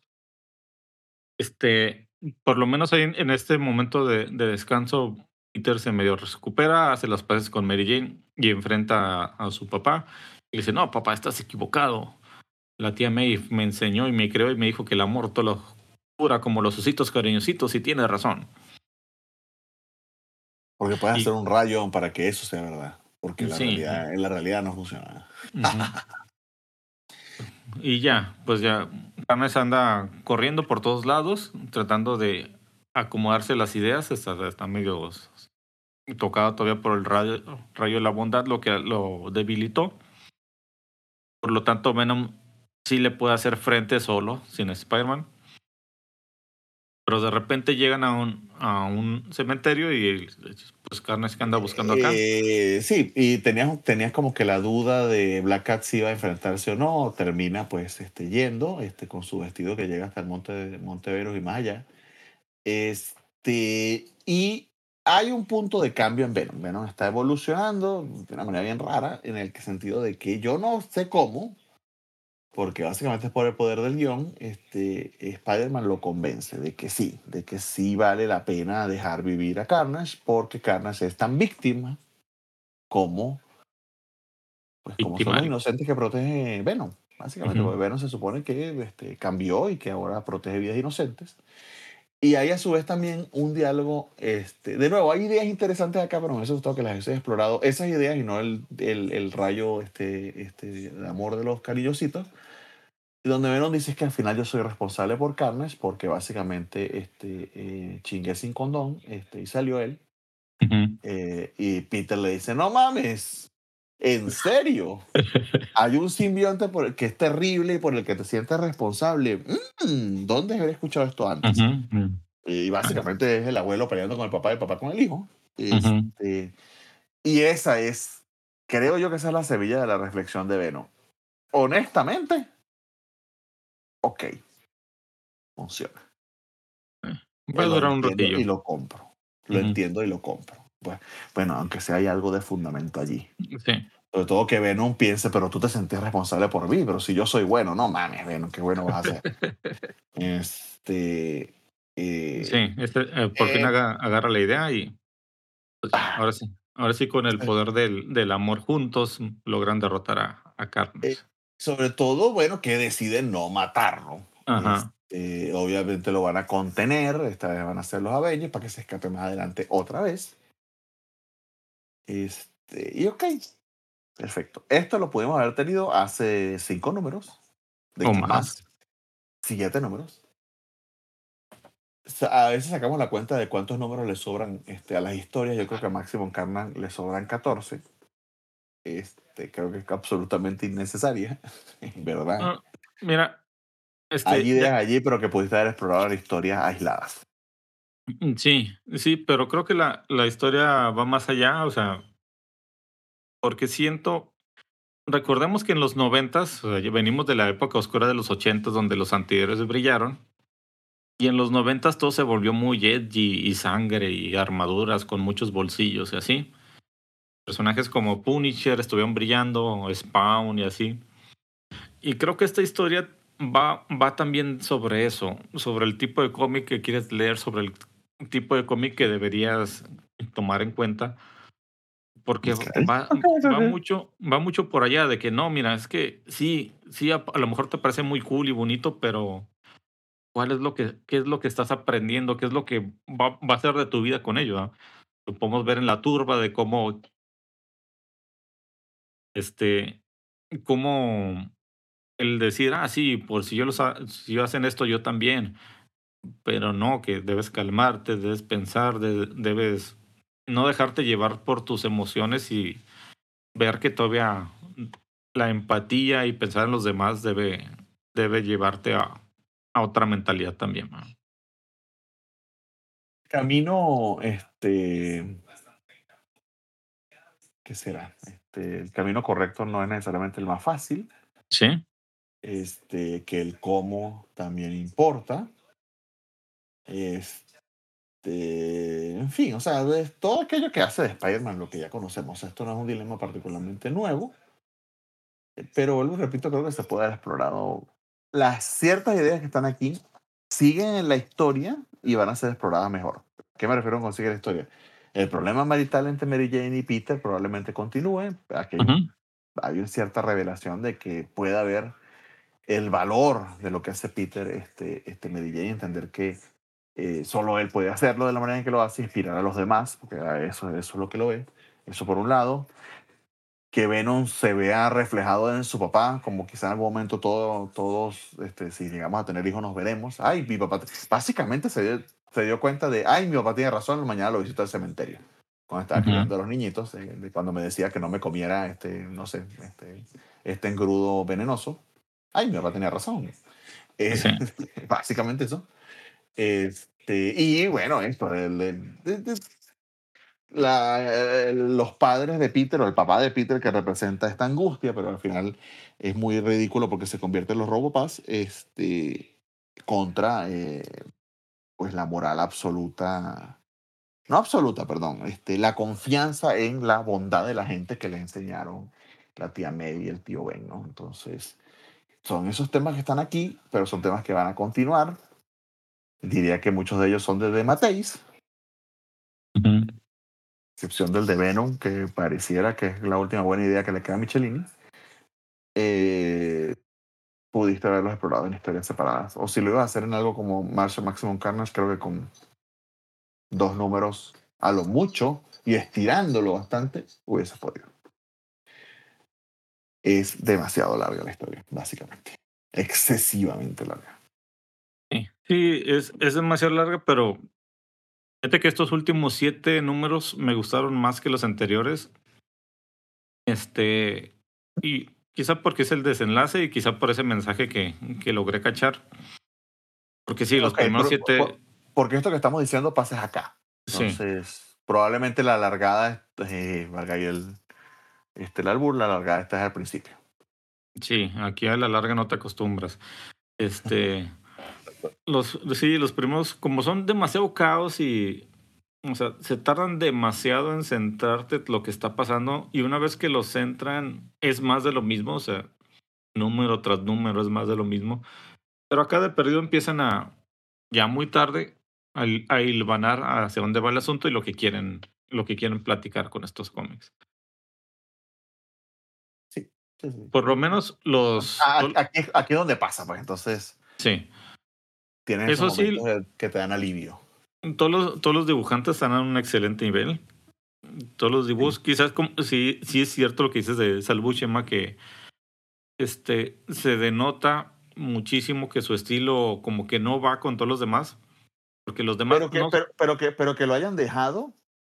Este, por lo menos ahí en, en este momento de, de descanso, Peter se medio recupera, hace las paces con Mary Jane y enfrenta a, a su papá. Y le dice, no, papá, estás equivocado. La tía May me enseñó y me creó y me dijo que el amor todo lo cura como los ositos cariñositos y tiene razón. Porque puedes hacer Y un rayo para que eso sea verdad. Porque la sí, realidad, en la realidad no funciona. ujú. Y ya, pues ya, Carnes anda corriendo por todos lados, tratando de acomodarse las ideas, está, está medio tocado todavía por el rayo, rayo de la bondad, lo que lo debilitó. Por lo tanto, Venom sí le puede hacer frente solo, sin Spider-Man. Pero de repente llegan a un, a un cementerio y pues Carnage que anda buscando acá. Eh, sí, y tenías, tenías como que la duda de Black Cat si iba a enfrentarse o no. Termina pues este, yendo este, con su vestido que llega hasta el monte, monte Veros y más allá. Este, y hay un punto de cambio en Venom. Venom está evolucionando de una manera bien rara, en el sentido de que yo no sé cómo, porque básicamente es por el poder del guión, este, Spider-Man lo convence de que sí, de que sí vale la pena dejar vivir a Carnage, porque Carnage es tan víctima como, pues, como son los Victimario. inocentes que protege Venom. Básicamente, Ujú, porque Venom se supone que este, cambió y que ahora protege vidas inocentes. Y hay a su vez también un diálogo, este, de nuevo, hay ideas interesantes acá, pero me hubiese gustado que las hubiese explorado esas ideas y no el, el, el rayo este, este, de amor de los cariñositos. Y donde Venom dice que al final yo soy responsable por Carnage porque básicamente este, eh, chingué sin condón este, y salió él. ujú. Eh, y Peter le dice, no mames, ¿en serio? Hay un simbionte por el que es terrible y por el que te sientes responsable. Mm, ¿dónde he escuchado esto Ujú, antes? ujú. Y básicamente es el abuelo peleando con el papá y el papá con el hijo. Ujú. Este, y esa es, creo yo que esa es la semilla de la reflexión de Venom. Honestamente, ok, funciona. Va Eh, a lo durar un entiendo ratillo. y lo compro. Lo Ujú. entiendo y lo compro. Pues, bueno, aunque sea hay algo de fundamento allí. Sí. Sobre todo que Venom piense, pero tú te sentís responsable por mí, pero si yo soy bueno, no mames, Venom, qué bueno vas a ser. Este, Sí, eh, este, eh, por fin eh, aga- agarra la idea y pues ya, ah, ahora sí. Ahora sí, con el poder del, del amor juntos, mm, logran derrotar a, a eh, Carnage. sobre todo, bueno, que deciden no matarlo. Ajá. Este, obviamente lo van a contener, esta vez van a ser los Avengers para que se escape más adelante otra vez. Este, y ok, perfecto. Esto lo pudimos haber tenido hace cinco números. De O hecho, más. más. Siete números. Sa- A veces sacamos la cuenta de cuántos números le sobran este, a las historias. Yo creo que a Maximum Carnage le sobran catorce. Este, creo que es absolutamente innecesaria, ¿verdad? Ah, mira, Hay este, ideas ya, allí, pero que pudiste haber explorado las historias aisladas. mm, sí, sí, pero creo que la, la historia va más allá, o sea, porque siento, recordemos que en los noventas, o sea, ya venimos de la época oscura de los ochentas donde los antihéroes brillaron, y en los noventas todo se volvió muy edgy y sangre y armaduras con muchos bolsillos y así. Personajes como Punisher estuvieron brillando, Spawn y así. Y creo que esta historia va, va también sobre eso, sobre el tipo de cómic que quieres leer, sobre el tipo de cómic que deberías tomar en cuenta. porque Okey. va Okey, okey, va okey. mucho va mucho por allá de que no, mira, es que sí sí, a a lo mejor te parece muy cool y bonito, pero ¿cuál es lo que qué es lo que estás aprendiendo? ¿Qué es lo que va va a ser de tu vida con ello, ah? Lo podemos ver en La Turba de cómo, este, cómo el decir: "Ah, sí, por si yo los ha si ellos hacen esto, yo también", pero no, que debes calmarte, debes pensar, de debes no dejarte llevar por tus emociones y ver que todavía la empatía y pensar en los demás debe debe llevarte a a otra mentalidad también, ¿no? Camino, este, ¿qué será? Este, el camino correcto no es necesariamente el más fácil, Sí, este, que el cómo también importa, este, en fin, o sea, es todo aquello que hace de Spider-Man lo que ya conocemos. Esto no es un dilema particularmente nuevo, pero vuelvo y repito, creo que se puede haber explorado. Las ciertas ideas que están aquí siguen en la historia y van a ser exploradas mejor. ¿Qué me refiero con sigue la historia? El problema marital entre Mary Jane y Peter probablemente continúe. Aquí hay, ujú, un, hay una cierta revelación de que puede haber el valor de lo que hace Peter, este, este Mary Jane, entender que eh, solo él puede hacerlo de la manera en que lo hace, inspirar a los demás, porque a eso, eso es lo que lo es. Eso por un lado, que Venom se vea reflejado en su papá, como quizá en algún momento todo, todos, este, si llegamos a tener hijos, nos veremos. Ay, mi papá, básicamente se dio, se dio cuenta de, ay, mi papá tiene razón, mañana lo visito al cementerio. Cuando estaba ujú, criando a los niñitos, eh, de cuando me decía que no me comiera este, no sé, este, este engrudo venenoso. Ay, mi papá tenía razón. Eh, sí, básicamente eso. Este, y bueno, esto, el, el- de- de- la, eh, los padres de Peter o el papá de Peter que representa esta angustia, pero al final es muy ridículo porque se convierte en los Robopass, este, contra eh, pues la moral absoluta, no absoluta, perdón, este, la confianza en la bondad de la gente que le enseñaron la tía May y el tío Ben, ¿no? Entonces, son esos temas que están aquí, pero son temas que van a continuar. Diría que muchos de ellos son de The Mateis, ujú, excepción del de Venom, que pareciera que es la última buena idea que le queda a Michelini. Eh, pudiste haberlos explorado en historias separadas. O si lo ibas a hacer en algo como Martial Maximum Carnage, creo que con dos números a lo mucho y estirándolo bastante, hubiese podido. Es demasiado larga la historia, básicamente. Excesivamente larga. sí. Sí, es es demasiado larga, pero fíjate que estos últimos siete números me gustaron más que los anteriores, este, y quizá porque es el desenlace y quizá por ese mensaje que que logré cachar, porque sí, los Ok, primeros pero por- siete porque esto que estamos diciendo pasa acá. sí, Entonces, probablemente la largada, eh, valga ahí el, este, el albur, la largada está al principio. sí, aquí a la larga no te acostumbras. Este, los sí, los primeros, como son demasiado caos y, o sea, se tardan demasiado en centrarte lo que está pasando, y una vez que lo centran, es más de lo mismo, o sea, número tras número es más de lo mismo. Pero acá de perdido empiezan a, ya muy tarde, a hil a hilvanar hacia dónde va el asunto y lo que quieren lo que quieren platicar con estos cómics. Sí, sí, sí. Por lo Eh, menos los a- tol Aquí, aquí es donde pasa, pues entonces sí. tienes esos Eso momentos sí, de- que te dan alivio. todos los todos los dibujantes están a un excelente nivel. Todos los Sí. dibujos, quizás como sí sí es cierto lo que dices de Sal Buscema, que, este, se denota muchísimo que su estilo como que no va con todos los demás, porque los demás Pero que, no pero, pero que, pero que lo hayan dejado,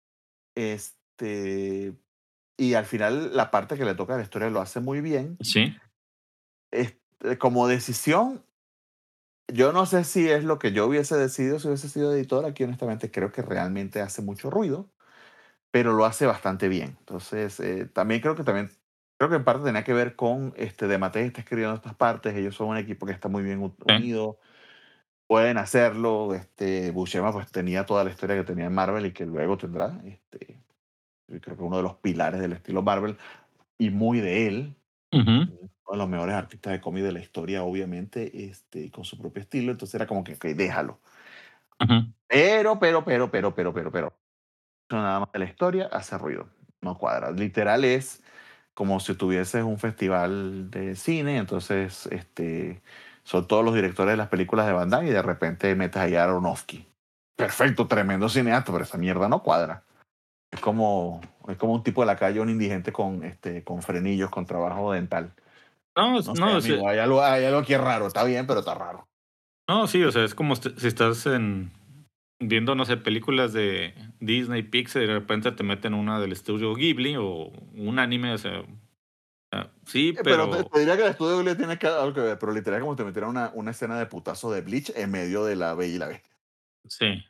este, y al final la parte que le toca a la historia lo hace muy bien. sí, Este, como decisión, yo no sé si es lo que yo hubiese decidido si hubiese sido editor. Aquí honestamente creo que realmente hace mucho ruido, pero lo hace bastante bien. Entonces, eh, también creo que también, creo que en parte tenía que ver con, este, De Matei está escribiendo estas partes, ellos son un equipo que está muy bien u- sí, unido, pueden hacerlo. Este, Buscema pues tenía toda la historia que tenía en Marvel y que luego tendrá. Este, yo creo que uno de los pilares del estilo Marvel y muy de él, ujú, uno de los mejores artistas de cómic de la historia, obviamente, este, con su propio estilo. Entonces era como que, ok, déjalo. ujú, Pero, pero, pero, pero, pero, pero, pero, eso nada más de la historia hace ruido. no cuadra. Literal es como si tuvieses un festival de cine, entonces este, son todos los directores de las películas de Van Damme y de repente metes ahí a Aronofsky. Perfecto, tremendo cineasta, pero esa mierda no cuadra. Es como, es como un tipo de la calle, un indigente con, este, con frenillos, con trabajo dental. No, es- No sé, no, es, eh, amigo, hay algo, hay algo aquí raro. Está bien, pero está raro. no, sí, o sea, es como est- si estás en, viendo, no sé, películas de Disney, Pixar, y de repente te meten una del estudio Ghibli o un anime, o sea, ah, sí, Eh, pero te, pero te diría que el estudio Ghibli tiene que, algo que ver, pero literal como te metieron una, una escena de putazo de Bleach en medio de la Bella y la Bestia. sí.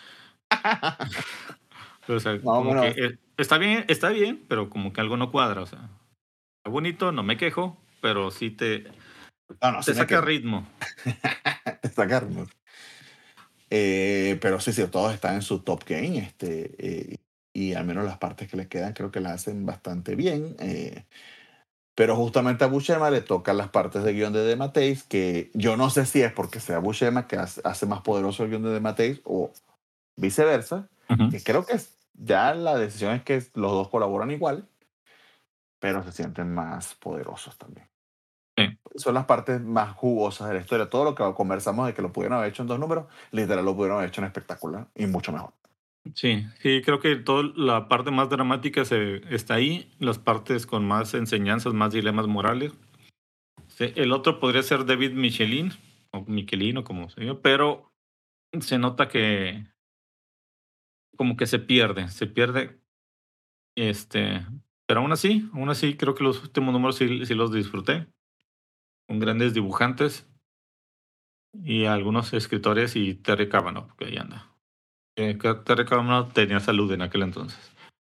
O sea, Más o como que menos. eh, está bien, está bien, pero como que algo no cuadra, o sea, está bonito, no me quejo, pero sí te, No, no, te sí me saca quejo. ritmo. Te sacaron. Eh, pero sí, sí, todos están en su top game. Este, eh, y al menos las partes que les quedan creo que las hacen bastante bien. Eh, pero justamente a Buscema le tocan las partes de guión de De Matteis, que yo no sé si es porque sea Buscema que hace, hace más poderoso el guión de De Matteis o viceversa, Ujú. que creo que es- ya la decisión es que los dos colaboran igual, pero se sienten más poderosos también. Sí, Son las partes más jugosas de la historia. Todo lo que conversamos de que lo pudieron haber hecho en dos números, literal lo pudieron haber hecho en espectacular y mucho mejor. sí, sí, creo que toda la parte más dramática se, está ahí, las partes con más enseñanzas, más dilemas morales. Sí, el otro podría ser David Michelin, o Michelin, o como se llama, pero se nota que como que se pierde, se pierde, este, pero aún así, aún así creo que los últimos números sí, sí los disfruté, con grandes dibujantes y algunos escritores y Terry Cavanagh, que ahí anda. Eh, que Terry Cavanagh tenía salud en aquel entonces.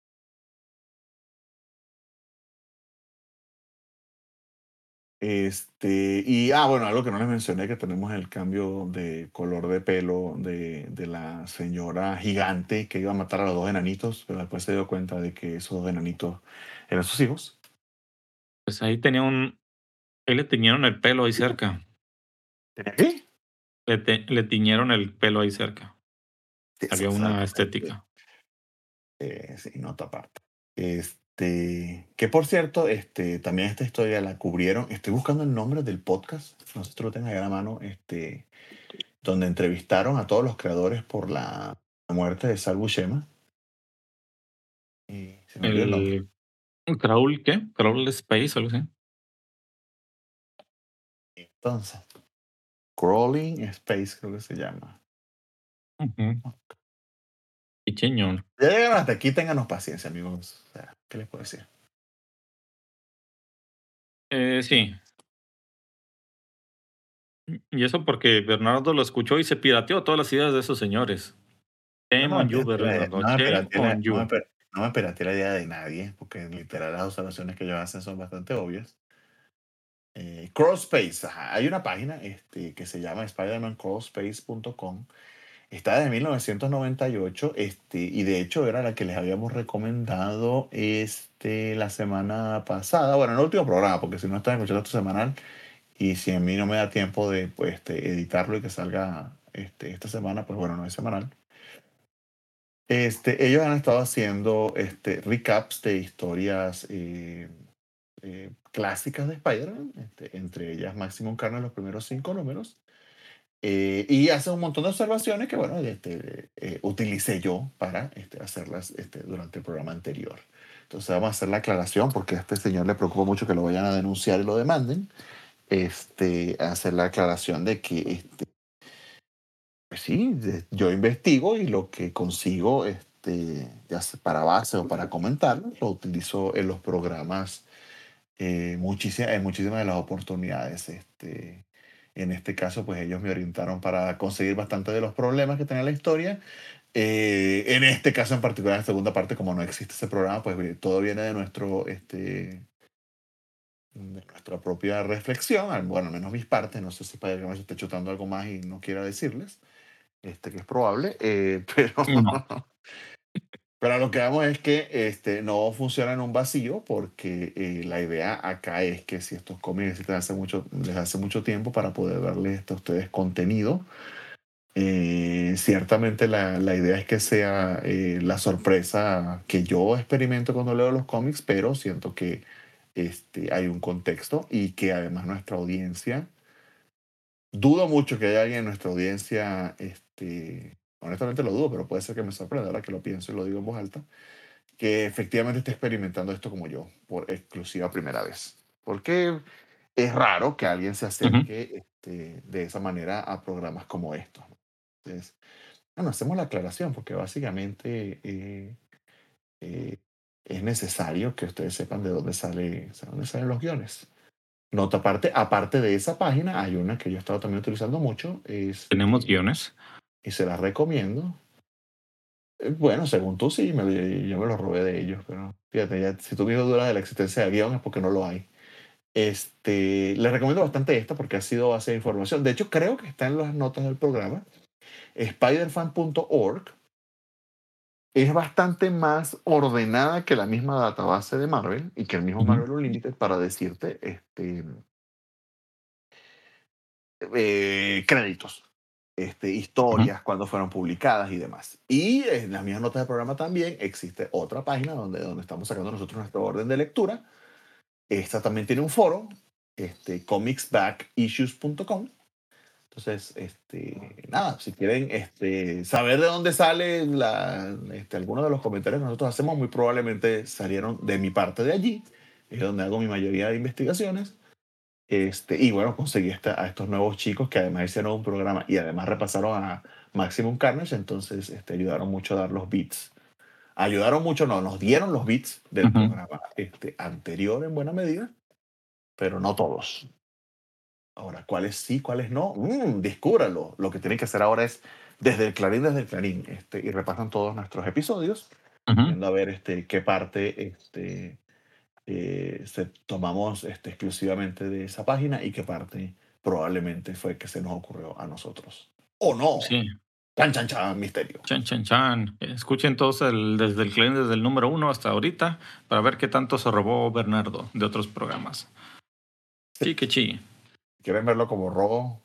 Este, y, ah, bueno, algo que no les mencioné, que tenemos el cambio de color de pelo de, de la señora gigante que iba a matar a los dos enanitos, pero después se dio cuenta de que esos dos enanitos eran sus hijos. Pues ahí tenía un, ahí le tiñeron el pelo ahí cerca, ¿Tenía qué? le, te- le tiñeron el pelo ahí cerca, Sí, eso había es una algo. Este, estética. eh, sí, nota aparte. Este, que por cierto, este, también esta historia la cubrieron. Estoy buscando el nombre del podcast, no sé si tú lo tengas ahí a la mano, este, donde entrevistaron a todos los creadores por la muerte de Sal Buscema. Y se me olvidó el nombre. El Crawl, ¿qué? Crawl Space, algo así. Entonces, Crawling Space creo que se llama. Ujú. Picheñón. Ya llegaron hasta aquí, ténganos paciencia, amigos. O sea, ¿qué les puedo decir? Eh, sí. Y eso porque Bernardo lo escuchó y se pirateó todas las ideas de esos señores. No, Shame no me on you, pirateé la idea, Bernardo. no me Shame pirateé la, on no me, you. pir- no me pirateé la idea de nadie, porque literal las observaciones que ellos hacen son bastante obvias. Eh, Crawlspace, ajá, hay una página este, que se llama spiderman crawl space punto com. Está desde mil novecientos noventa y ocho, este, y de hecho era la que les habíamos recomendado este, la semana pasada, bueno, en el último programa, porque si no están escuchando esto semanal, y si a mí no me da tiempo de pues, este, editarlo y que salga este, esta semana, pues bueno, no es semanal. Este, ellos han estado haciendo este, recaps de historias eh, eh, clásicas de Spider-Man, este, entre ellas Maximum Carnage, los primeros cinco números. Eh, y hace un montón de observaciones que, bueno, este, eh, utilicé yo para este, hacerlas este, durante el programa anterior. Entonces vamos a hacer la aclaración porque a este señor le preocupa mucho que lo vayan a denunciar y lo demanden. Este, hacer la aclaración de que, este, pues sí, de- yo investigo y lo que consigo, este, ya sea para base o para comentarlo, lo utilizo en los programas eh, muchísimas, en muchísimas de las oportunidades. Este, en este caso, pues ellos me orientaron para conseguir bastante de los problemas que tenía la historia. Eh, en este caso en particular, en la segunda parte, como no existe ese programa, pues eh, todo viene de nuestro, este, de nuestra propia reflexión, al- bueno, al menos mis partes. No sé si Padre Gama se está chutando algo más y no quiera decirles, este, que es probable, eh, pero No. Pero lo que vamos es que este, no funciona en un vacío porque eh, la idea acá es que si estos cómics necesitan hace mucho, les hace mucho tiempo para poder darles a ustedes contenido Eh, ciertamente la, la idea es que sea eh, la sorpresa que yo experimento cuando leo los cómics, pero siento que este, hay un contexto y que además nuestra audiencia, dudo mucho que haya alguien en nuestra audiencia, este, honestamente lo dudo, pero puede ser que me sorprenda ahora que lo pienso y lo digo en voz alta, que efectivamente esté experimentando esto como yo, por exclusiva primera vez. Porque es raro que alguien se Ujú. acerque este, de esa manera a programas como estos. Entonces, bueno, hacemos la aclaración porque básicamente eh, eh, es necesario que ustedes sepan de dónde, sale, o sea, dónde salen los guiones. Nota aparte, aparte de esa página, hay una que yo he estado también utilizando mucho, Tenemos este, guiones. y se las recomiendo. Eh, Bueno, según tú sí, me, lo- yo me lo robé de ellos, pero fíjate, ya, si tú mismo dudas de la existencia de guión es porque no lo hay. Este, les recomiendo bastante esta porque ha sido base de información. De hecho, creo que está en las notas del programa. Spiderfan punto org es bastante más ordenada que la misma database de Marvel y que el mismo Ujú, Marvel Unlimited para decirte este, eh, créditos, este, ujú, historias, cuándo fueron publicadas y demás. Y en las mismas notas del programa también existe otra página donde, donde estamos sacando nosotros nuestro orden de lectura. Esta también tiene un foro, este, comics back issues punto com. Entonces, este, nada, si quieren este, saber de dónde sale la, este, algunos de los comentarios que nosotros hacemos, muy probablemente salieron de mi parte de allí, es donde hago mi mayoría de investigaciones. Este, y bueno, conseguí esta- a estos nuevos chicos que además hicieron un programa y además repasaron a Maximum Carnage, entonces este, ayudaron mucho a dar los beats. Ayudaron mucho, no, nos dieron los beats del ujú. programa este, anterior en buena medida, pero no todos. Ahora, ¿cuáles sí, cuáles no? Mm, descúbralo. Lo que tienen que hacer ahora es desde el Clarín, desde el Clarín, este, y repasan todos nuestros episodios, Ujú. viendo a ver este, qué parte este, eh, se, tomamos este, exclusivamente de esa página y qué parte probablemente fue que se nos ocurrió a nosotros. ¿O no? Sí, Chan, chan, chan, misterio. chan, chan, chan. Escuchen todos el, desde el cliente, desde el número uno hasta ahorita, para ver qué tanto se robó Bernardo de otros programas. Sí, que chi. ¿Quieren verlo como robo?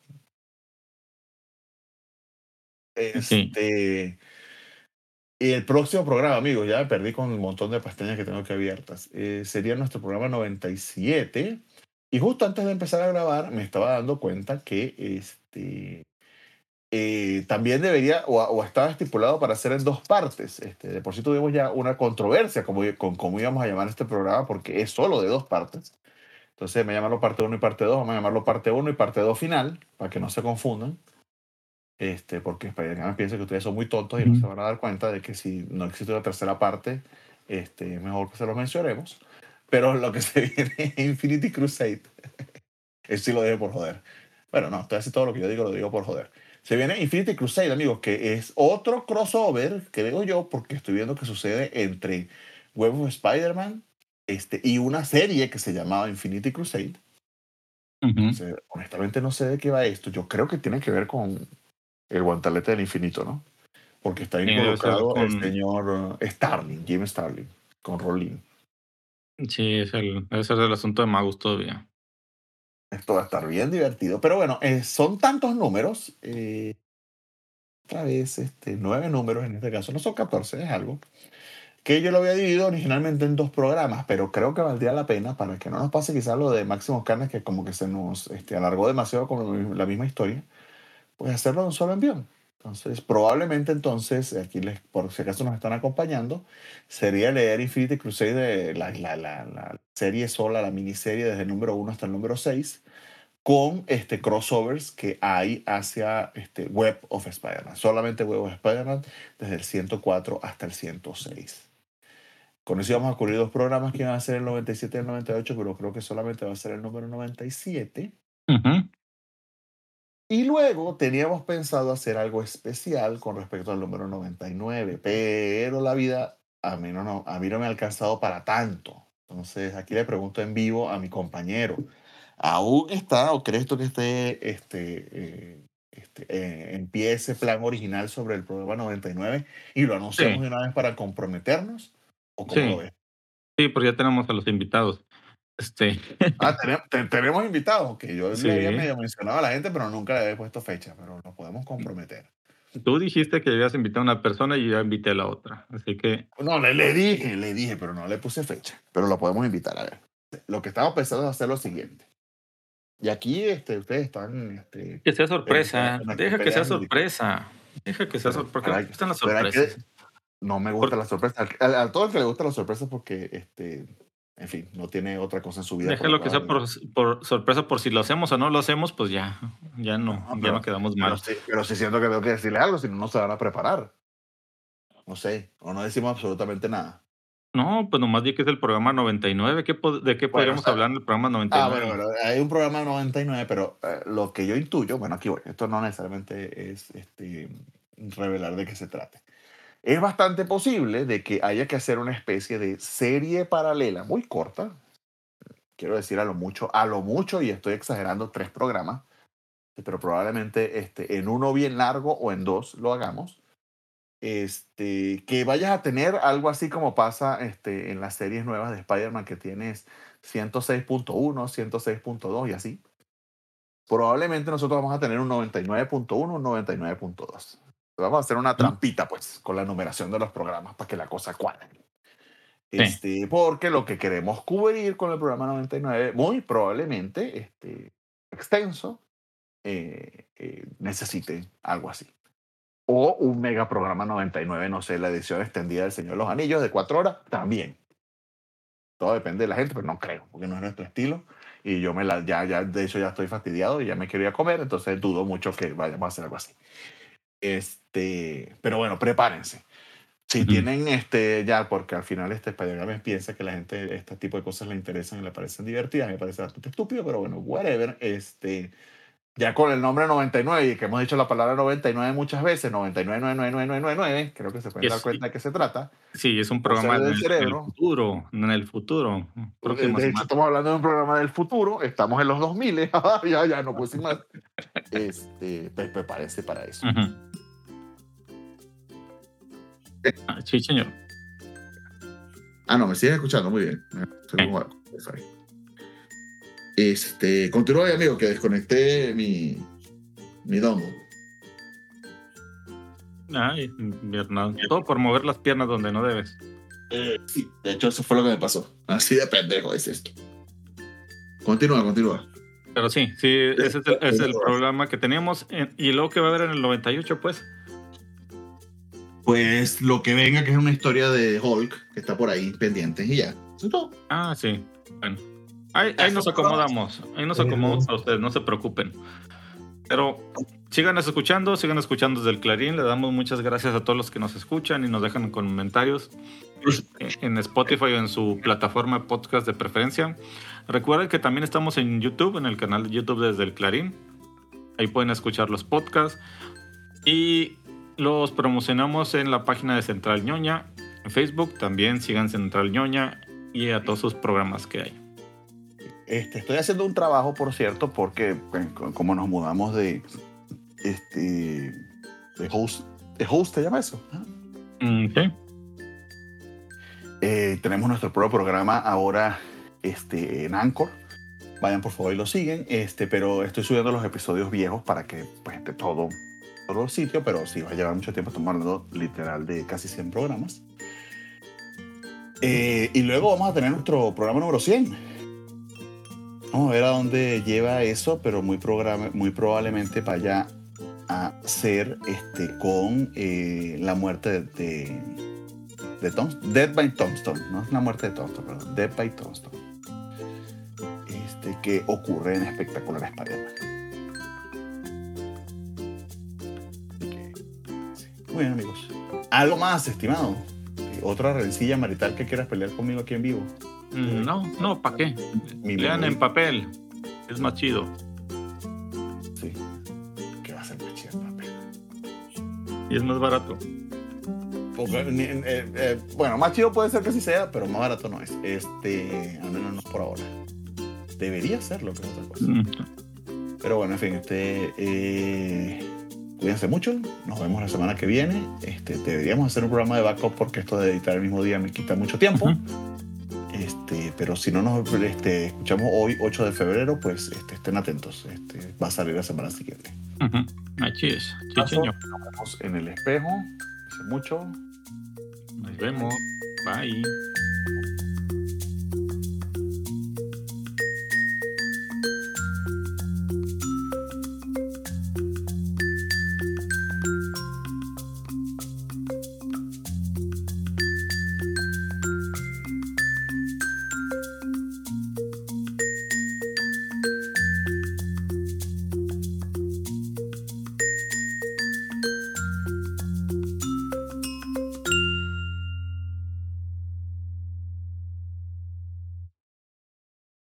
Sí. Este, Y el próximo programa, amigos, ya me perdí con el montón de pestañas que tengo aquí abiertas. Eh, sería nuestro programa noventa y siete. Y justo antes de empezar a grabar, me estaba dando cuenta que este, eh, también debería, o, o estaba estipulado para hacer en dos partes. Este, de por sí tuvimos ya una controversia como, con cómo íbamos a llamar este programa, porque es solo de dos partes. Entonces, me llamarlo parte uno y parte dos. Vamos a llamarlo parte uno y parte dos final, para que no se confundan. Este, porque Spider-Man piensa que ustedes son muy tontos y no se Ujú. van a dar cuenta de que si no existe una tercera parte, este, es mejor que se lo mencionemos. Pero lo que se viene es Infinity Crusade. Eso sí lo digo por joder. Bueno, no, casi todo lo que yo digo lo digo por joder. Se viene Infinity Crusade, amigos, que es otro crossover, creo yo, porque estoy viendo que sucede entre Web of Spider-Man este, y una serie que se llamaba Infinity Crusade. Ujú. Entonces, honestamente no sé de qué va esto. Yo creo que tiene que ver con el guantelete del infinito, ¿no? Porque está Sí, debe ser involucrado el con. señor eh, Starling, Jim Starling, con Rolling. Sí, es el, debe ser del asunto de magos todavía. Esto va a estar bien divertido. Pero bueno, eh, son tantos números, eh, otra vez este, nueve números en este caso, no son catorce, es algo, que yo lo había dividido originalmente en dos programas, pero creo que valdría la pena para que no nos pase quizás lo de Máximo Carnes, que como que se nos este, alargó demasiado con lo mismo- la misma historia, pues hacerlo de un solo envión. Entonces, probablemente entonces, aquí les, por si acaso nos están acompañando, sería leer Infinity Crusade, la, la, la, la serie sola, la miniserie desde el número uno hasta el número seis con este, crossovers que hay hacia este, Web of Spider-Man. Solamente Web of Spider-Man desde el ciento cuatro hasta el ciento seis. Con eso íbamos a cubrir dos programas que iban a ser el noventa y siete y el noventa y ocho, pero creo que solamente va a ser el número noventa y siete. Ujú. Y luego teníamos pensado hacer algo especial con respecto al número noventa y nueve, pero la vida a mí no, no- a mí no me ha alcanzado para tanto. Entonces aquí le pregunto en vivo a mi compañero, ¿aún está o crees tú que esté este, eh, este, eh, en pie ese plan original sobre el programa noventa y nueve y lo anunciamos Sí, de una vez para comprometernos? ¿O cómo lo sí, ves? sí, porque ya tenemos a los invitados. Este, Ah, tenemos, te- tenemos invitados, que yo le había sí, medio mencionado a la gente, pero nunca le había puesto fecha, pero nos podemos comprometer. Tú dijiste que ibas a invitar a una persona y yo invité a la otra. Así que. No, le, le dije, le dije, pero no le puse fecha. Pero lo podemos invitar, a ver. Lo que estamos pensando es hacer lo siguiente. Y aquí este, ustedes están este, Que sea en las que, sorpresa. en las que Deja que sea pelean. sorpresa. Deja que sea Pero, sorpresa. ¿Por qué pero no hay, te gustan las pero hay sorpresas? que, no me gusta Por- la sorpresa. A, a todo el que le gusta la sorpresa porque, este, en fin, no tiene otra cosa en su vida por la Déjalo que cual sea hablar. por, por sorpresa, por si lo hacemos o no lo hacemos, pues ya, ya no, No, ya pero, no quedamos pero, mal. sí, pero sí siento que tengo que decirle algo, si no, no se van a preparar. No sé, o no decimos absolutamente nada. No, pues nomás di que es el programa noventa y nueve. ¿Qué pod- ¿De qué Bueno, o podríamos sea, hablar en el programa noventa y ah, bueno, nueve? bueno, hay un programa noventa y nueve, pero eh, lo que yo intuyo, bueno, aquí voy, esto no necesariamente es este, revelar de qué se trate. Es bastante posible de que haya que hacer una especie de serie paralela muy corta, quiero decir a lo mucho, a lo mucho, y estoy exagerando, tres programas, pero probablemente este, en uno bien largo o en dos lo hagamos, este, que vayas a tener algo así como pasa este, en las series nuevas de Spider-Man, que tienes ciento seis punto uno, ciento seis punto dos y así. Probablemente nosotros vamos a tener un noventa y nueve punto uno, un noventa y nueve punto dos. Vamos a hacer una ¿Mm? trampita, pues, con la numeración de los programas para que la cosa cuadre. Sí. Este, porque lo que queremos cubrir con el programa noventa y nueve, muy probablemente este, extenso, eh, eh, necesite algo así. O un mega programa noventa y nueve, no sé, la edición extendida del Señor de los Anillos de cuatro horas, también. Todo depende de la gente, pero no creo, porque no es nuestro estilo. Y yo me la, ya, ya, de hecho, ya estoy fastidiado y ya me quería comer, entonces dudo mucho que vayamos a hacer algo así. Este, pero bueno, prepárense. Si Ujú. tienen este, ya, porque al final este Spider-Man piensa que la gente, este tipo de cosas le interesan y le parecen divertidas, me parece bastante estúpido, pero bueno, whatever. Este, ya con el nombre noventa y nueve y que hemos dicho la palabra noventa y nueve muchas veces, noventa y nueve, nueve, nueve, nueve, nueve, nueve, creo que se pueden dar Es, cuenta de qué se trata. sí, es un Por ser programa en del el, en el cerebro. futuro, en el futuro, próxima De hecho, semana. estamos hablando de un programa del futuro, estamos en los dos mil, ya, ya, no puedo decir más. Este, pues prepárense para eso. Ujú. Ah, sí, señor. Ah, no, me sigues escuchando, muy bien. Sí. Este, continúa ahí, amigo, que desconecté mi, mi dongo. Ay, Bernardo. Todo por mover las piernas donde no debes. Eh, sí, de hecho, eso fue lo que me pasó. Así de pendejo es esto. Continúa, continúa. Pero sí, sí, ese es el, ese es el programa que teníamos. en- y luego que va a haber en el noventa y ocho, pues. Pues lo que venga, que es una historia de Hulk, que está por ahí pendiente, y ya. Eso es todo. Ah, sí. Bueno. Ahí, ahí nos acomodamos. Ahí nos acomodamos a ustedes, no se preocupen. Pero síganos escuchando, sigan escuchando desde el Clarín. Le damos muchas gracias a todos los que nos escuchan y nos dejan comentarios en Spotify o en su plataforma de podcast de preferencia. Recuerden que también estamos en YouTube, en el canal de YouTube desde el Clarín. Ahí pueden escuchar los podcasts. Y los promocionamos en la página de Central Ñoña. En Facebook también sigan Central Ñoña y a todos sus programas que hay. Este, estoy haciendo un trabajo, por cierto, porque pues, como nos mudamos de, este, de host, de host, ¿te llama eso? Mm, sí. Eh, tenemos nuestro propio programa ahora este, en Anchor. Vayan por favor y lo siguen. Este, pero estoy subiendo los episodios viejos para que pues, esté todo, todo el sitio, pero sí va a llevar mucho tiempo. Estamos hablando literal de casi cien programas. Eh, y luego vamos a tener nuestro programa número cien. Vamos a ver a dónde lleva eso, pero muy, programa, muy probablemente vaya a ser este, con eh, la muerte de, de, de Tom, Dead by Tombstone. No es la muerte de Tombstone, perdón, Dead by Tombstone. Este, que ocurre en Espectacular Spider-Man. Sí. Muy bien, amigos. Algo más, estimado. Otra rencilla marital que quieras pelear conmigo aquí en vivo. No, no, ¿para qué? Mi Lean memoria. en papel. Es más chido. Sí. ¿Qué va a ser más chido en papel? Y es más barato. Porque, eh, eh, bueno, más chido puede ser que sí sea, pero más barato no es. Este, al menos no por ahora. Debería serlo, que es otra cosa. Mm. Pero bueno, en fin, este, eh, cuídense mucho. Nos vemos la semana que viene. Este, deberíamos hacer un programa de backup porque esto de editar el mismo día me quita mucho tiempo. Uh-huh. Este, pero si no nos este, escuchamos hoy, ocho de febrero, pues este, estén atentos. Este, va a salir la semana siguiente. Uh-huh. Así es. Sí, Paso, señor. nos vemos en el espejo. Hace mucho. Nos vemos. Bye.